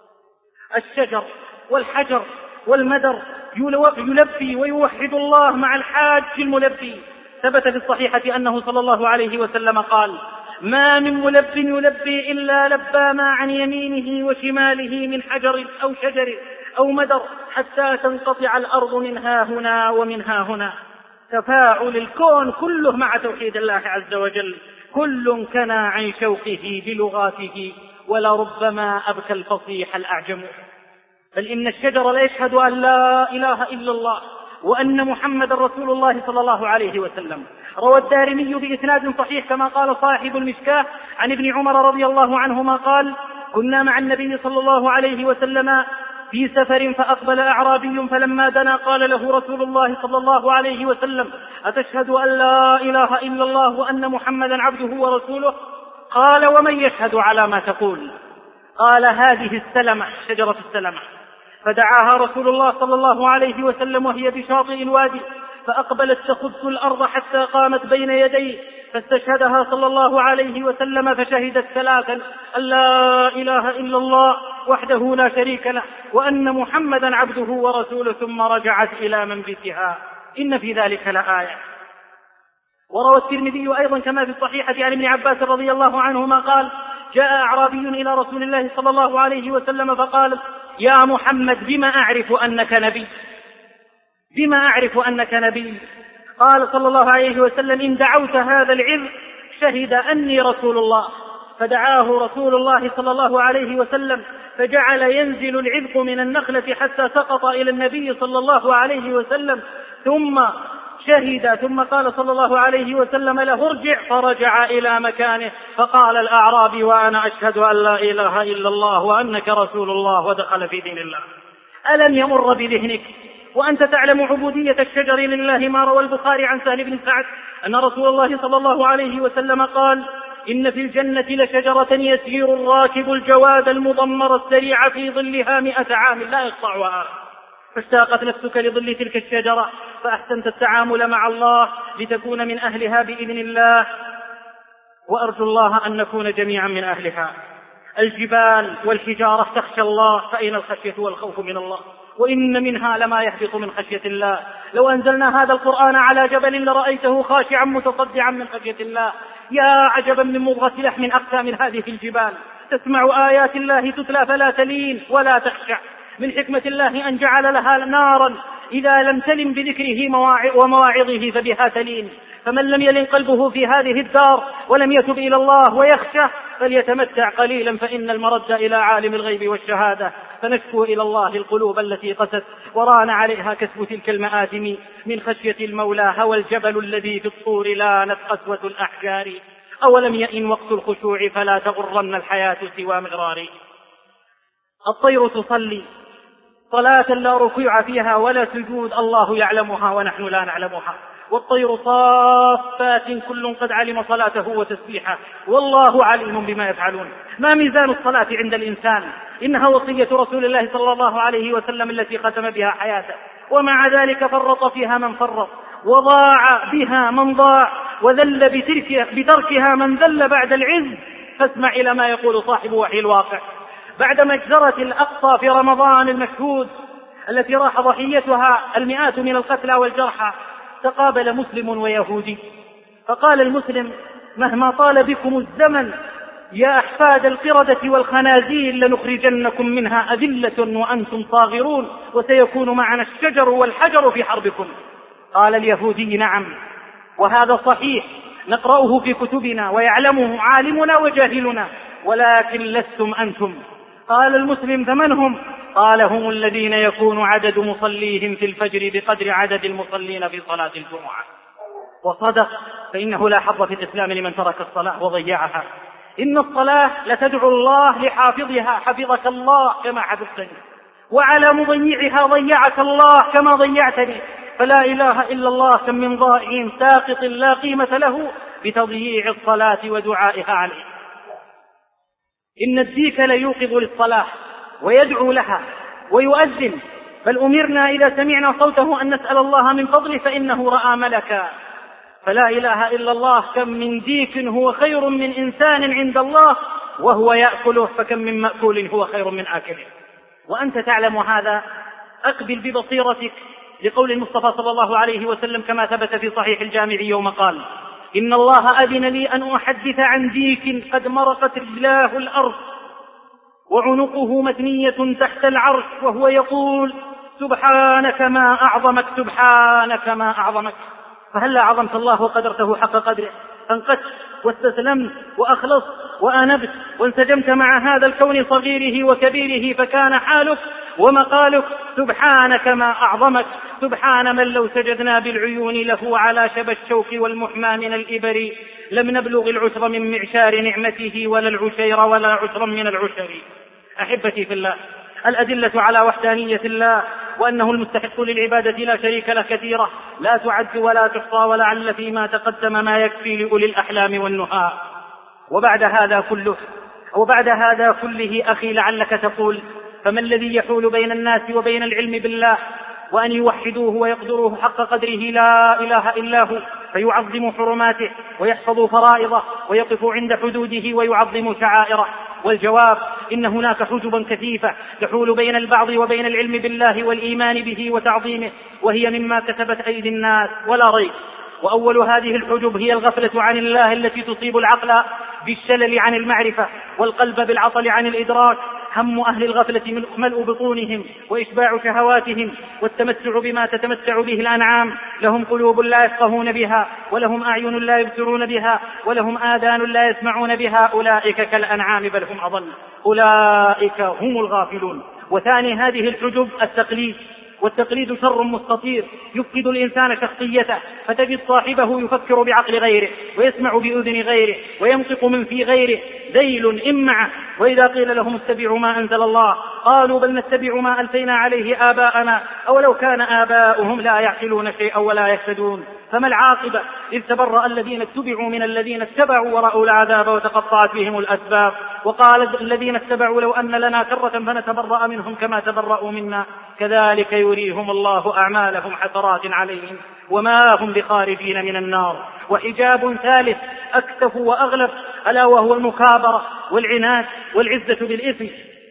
الشجر والحجر والمدر يلبي ويوحد الله مع الحاج الملبي. ثبت في الصحيحة أنه صلى الله عليه وسلم قال: ما من ملب يلبي إلا لبى ما عن يمينه وشماله من حجر أو شجر أو مدر حتى تنقطع الأرض منها هنا ومنها هنا. تفاعل الكون كله مع توحيد الله عز وجل، كل كنى عن شوقه بلغاته، ولربما أبكى الفصيح الأعجم. بل إن الشجر لا يشهد أن لا إله إلا الله وأن محمد رسول الله صلى الله عليه وسلم. روى الدارمي بإسناد صحيح كما قال صاحب المشكاة عن ابن عمر رضي الله عنهما قال: كنا مع النبي صلى الله عليه وسلم في سفر فأقبل أعرابي فلما دنا قال له رسول الله صلى الله عليه وسلم: أتشهد أن لا إله إلا الله وأن محمدا عبده ورسوله؟ قال: ومن يشهد على ما تقول؟ قال: هذه السلمة، شجرة السلمة. فدعاها رسول الله صلى الله عليه وسلم وهي بشاطئ الوادي، فأقبلت تخد الأرض حتى قامت بين يديه، فاستشهدها صلى الله عليه وسلم فشهدت ثلاثا: أن لا إله إلا الله وحده لا شريك له وأن محمدا عبده ورسوله، ثم رجعت إلى منبتها. إن في ذلك لآية. وروى الترمذي أيضا كما في الصحيحة عن ابن عباس رضي الله عنهما قال: جاء أعرابي إلى رسول الله صلى الله عليه وسلم فقال: يا محمد بما أعرف أنك نبي؟ بما أعرف أنك نبي؟ قال صلى الله عليه وسلم: إن دعوت هذا العذ شهد أني رسول الله. فدعاه رسول الله صلى الله عليه وسلم فجعل ينزل العذق من النخلة حتى سقط إلى النبي صلى الله عليه وسلم، ثم شهد، ثم قال صلى الله عليه وسلم له: ارجع، فرجع إلى مكانه. فقال الأعرابي: وأنا أشهد أن لا إله إلا الله وأنك رسول الله، ودخل في دين الله. ألم يمر بذهنك وأنت تعلم عبودية الشجر لله ما روى البخاري عن سهل بن سعد أن رسول الله صلى الله عليه وسلم قال: إن في الجنة لشجرة يسير الراكب الجواد المضمر السريع في ظلها مئة عام لا يقطعها. فاشتاقت نفسك لظل تلك الشجرة فأحسنت التعامل مع الله لتكون من أهلها بإذن الله، وأرجو الله أن نكون جميعا من أهلها. الجبال والحجارة تخشى الله، فأين الخشية والخوف من الله؟ وإن منها لما يهبط من خشية الله. لو أنزلنا هذا القرآن على جبل لرأيته خاشعا متصدعا من خشية الله. يا عجبا من مضغة لحم أقسى من هذه الجبال، تسمع آيات الله تتلى فلا تلين ولا تخشع. من حكمة الله أن جعل لها نارا إذا لم تلم بذكره ومواعظه فبها تلين. فمن لم يلن قلبه في هذه الدار ولم يتب إلى الله ويخشى فليتمتع قليلا، فإن المرد إلى عالم الغيب والشهادة. فنشكو إلى الله القلوب التي قست وران عليها كسب تلك المآثم من خشية المولى. هوى الجبل الذي في الطور لانت قسوة الأحجار، أولم يئن وقت الخشوع فلا تغرن الحياة سوى مغرار. الطير تصلي صلاة لا ركوع فيها ولا سجود، الله يعلمها ونحن لا نعلمها. والطير صافات كل قد علم صلاته وتسبيحه، والله عليم بما يفعلون. ما ميزان الصلاة عند الإنسان؟ إنها وصية رسول الله صلى الله عليه وسلم التي ختم بها حياته، ومع ذلك فرط فيها من فرط، وضاع بها من ضاع، وذل بتركها من ذل بعد العز. فاسمع إلى ما يقول صاحب وحي الواقع: بعد مجزرة الأقصى في رمضان المشهود التي راح ضحيتها المئات من القتلى والجرحى، تقابل مسلم ويهودي، فقال المسلم: مهما طال بكم الزمن يا أحفاد القردة والخنازير لنخرجنكم منها أذلة وأنتم صاغرون، وسيكون معنا الشجر والحجر في حربكم. قال اليهودي: نعم، وهذا صحيح، نقرأه في كتبنا ويعلمه عالمنا وجاهلنا، ولكن لستم أنتم. قال المسلم: فمن هم؟ قال: هم الذين يكون عدد مصليهم في الفجر بقدر عدد المصلين في صلاة الجمعة. وصدق، فإنه لا حظ في الإسلام لمن ترك الصلاة وضيعها. إن الصلاة لتدعو الله لحافظها: حفظك الله كما حفظتني، وعلى مضيعها ضيعك الله كما ضيعتني. فلا إله إلا الله، كم من ضائع ساقط لا قيمة له بتضييع الصلاة ودعائها عليه. إن الديك ليوقظ للصلاة ويدعو لها ويؤذن، بل أمرنا إذا سمعنا صوته أن نسأل الله من فضله فإنه رأى ملكا. فلا إله إلا الله، كم من ديك هو خير من إنسان عند الله وهو يأكله، فكم من مأكول هو خير من آكله. وأنت تعلم هذا، أقبل ببصيرتك لقول المصطفى صلى الله عليه وسلم كما ثبت في صحيح الجامع يوم قال: إن الله أذن لي أن أحدث عن ديك قد مرقت رجلاه الأرض وعنقه مثنية تحت العرش وهو يقول: سبحانك ما أعظمك، سبحانك ما أعظمك. فهلا عظمت الله وقدرته حق قدره، فانقدت واستسلمت وأخلصت وأنبت وانسجمت مع هذا الكون صغيره وكبيره، فكان حالك ومقالك: سبحانك ما أعظمك. سبحان من لو سجدنا بالعيون له على شبى الشوك والمحمى من الإبر لم نبلغ العشر من معشار نعمته ولا العشير ولا عشرا من العشر. أحبتي في الله، الأدلة على وحدانية الله وأنه المستحق للعبادة لا شريك له كثيرة لا تعد ولا تحصى، ولعل فيما تقدم ما يكفي لأولي الأحلام والنهى. وبعد هذا كله وبعد هذا كله أخي لعلك تقول: فما الذي يحول بين الناس وبين العلم بالله وأن يوحدوه ويقدروه حق قدره لا إله إلا هو، فيعظم حرماته ويحفظ فرائضه ويقف عند حدوده ويعظم شعائره؟ والجواب: إن هناك حجبا كثيفة تحول بين البعض وبين العلم بالله والإيمان به وتعظيمه، وهي مما كسبت أيدي الناس ولا ريب. وأول هذه الحجب هي الغفلة عن الله التي تصيب العقل بالشلل عن المعرفة والقلب بالعطل عن الإدراك. هم أهل الغفلة ملء بطونهم وإشباع شهواتهم والتمتع بما تتمتع به الأنعام. لهم قلوب لا يفقهون بها، ولهم أعين لا يبصرون بها، ولهم آذان لا يسمعون بها. أولئك كالأنعام بل هم أضل، أولئك هم الغافلون. وثاني هذه الحجب التقليد، والتقليد شر مستطير يفقد الإنسان شخصيته، فتجد صاحبه يفكر بعقل غيره ويسمع بأذن غيره وينطق من في غيره، ذيل إمعه. وإذا قيل لهم اتبعوا ما أنزل الله قالوا بل نتبع ما ألفينا عليه آباءنا أولو كان آباؤهم لا يعقلون شيئا ولا يهتدون. فما العاقبة؟ إذ تبرأ الذين اتبعوا من الذين اتبعوا ورأوا العذاب وتقطعت بهم الأسباب. وقال الذين اتبعوا لو أن لنا كرة فنتبرأ منهم كما تبرأوا منا كذلك يريهم الله أعمالهم حسرات عليهم وما هم بخارجين من النار. وحجاب ثالث أكتف وأغلب ألا وهو المكابرة والعناد والعزة بالإثم.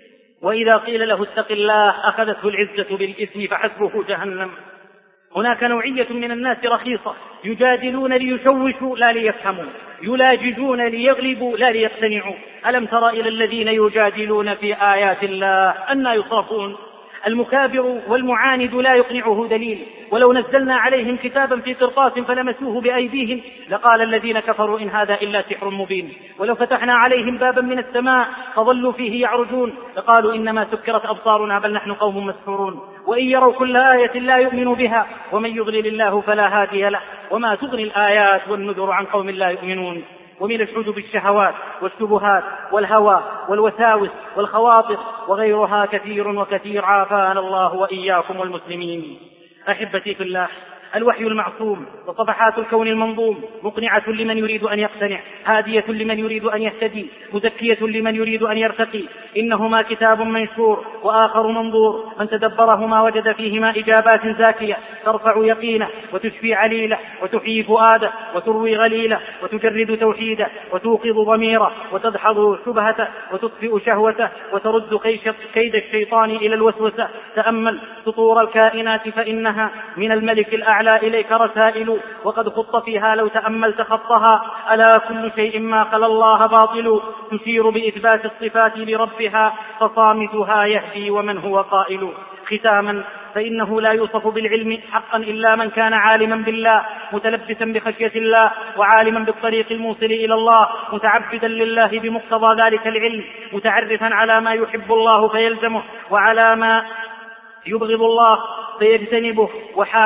وإذا قيل له اتق الله أخذته العزة بالإثم فحسبه جهنم. هناك نوعية من الناس رخيصة يجادلون ليشوشوا لا ليفهموا، يلاجدون ليغلبوا لا ليقتنعوا. ألم تر إلى الذين يجادلون في آيات الله أنى يصرفون؟ المكابر والمعاند لا يقنعه دليل، ولو نزلنا عليهم كتابا في قرطاس فلمسوه بأيديهم لقال الذين كفروا إن هذا إلا سحر مبين. ولو فتحنا عليهم بابا من السماء فظلوا فيه يعرجون لقالوا إنما سكرت أبصارنا بل نحن قوم مسحورون. وإن يروا كل آية لا يؤمنوا بها ومن يضلل الله فلا هادي له وما تغني الآيات والنذر عن قوم لا يؤمنون. ومن الحجب الشهوات والشبهات والهوى والوساوس والخواطر وغيرها كثير وكثير، عافانا الله وإياكم والمسلمين. أحبتي في الله، الوحي المعصوم وصفحات الكون المنظوم مقنعة لمن يريد أن يقتنع، هادية لمن يريد أن يهتدي، مزكية لمن يريد أن يرتقي. إنهما كتاب منشور وآخر منظور، من تدبرهما وجد فيهما إجابات زاكية ترفع يقينه وتشفي عليله وتحيي فؤاده وتروي غليله وتجرد توحيده وتوقظ ضميره وتدحض شبهته وتطفئ شهوته وترد كيد الشيطان إلى الوسوسة. تأمل سطور الكائنات فإنها من الملك الأعلى إليك رسائل، وقد خط فيها لو تأملت خطها. ألا كل شيء ما خلا الله باطل، تشير بإثبات الصفات لربها فصامتها يهدي ومن هو قائل. ختاما، فإنه لا يوصف بالعلم حقا إلا من كان عالما بالله متلبسا بخشية الله وعالما بالطريق الموصل إلى الله متعبدا لله بمقتضى ذلك العلم متعرفا على ما يحب الله فيلزمه وعلى ما يبغض الله فيجتنبه. وحاله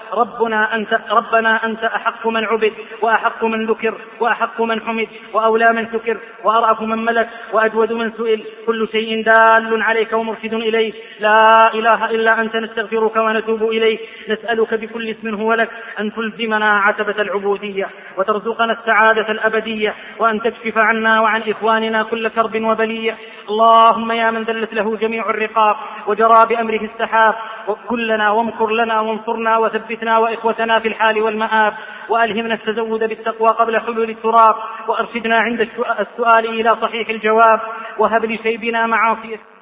ربنا أنت, ربنا أنت أحق من عبد وأحق من ذكر وأحق من حمد وأولى من سكر وأرأف من ملك وأجود من سئل، كل شيء دال عليك ومرشد إليك، لا إله إلا أنت نستغفرك ونتوب إليك. نسألك بكل اسم هو لك أن تلزمنا عتبة العبودية وترزقنا السعادة الأبدية، وأن تكشف عنا وعن إخواننا كل كرب وبلية. اللهم يا من دلت له جميع الرقاب وجرى بأمره السحاب، وكلنا وامكر لنا وانصرنا وثبتنا وإخوتنا في الحال والمآب، وألهمنا التزود بالتقوى قبل حلول التراب، وأرشدنا عند السؤال إلى صحيح الجواب، وهب لشيبنا معاصيه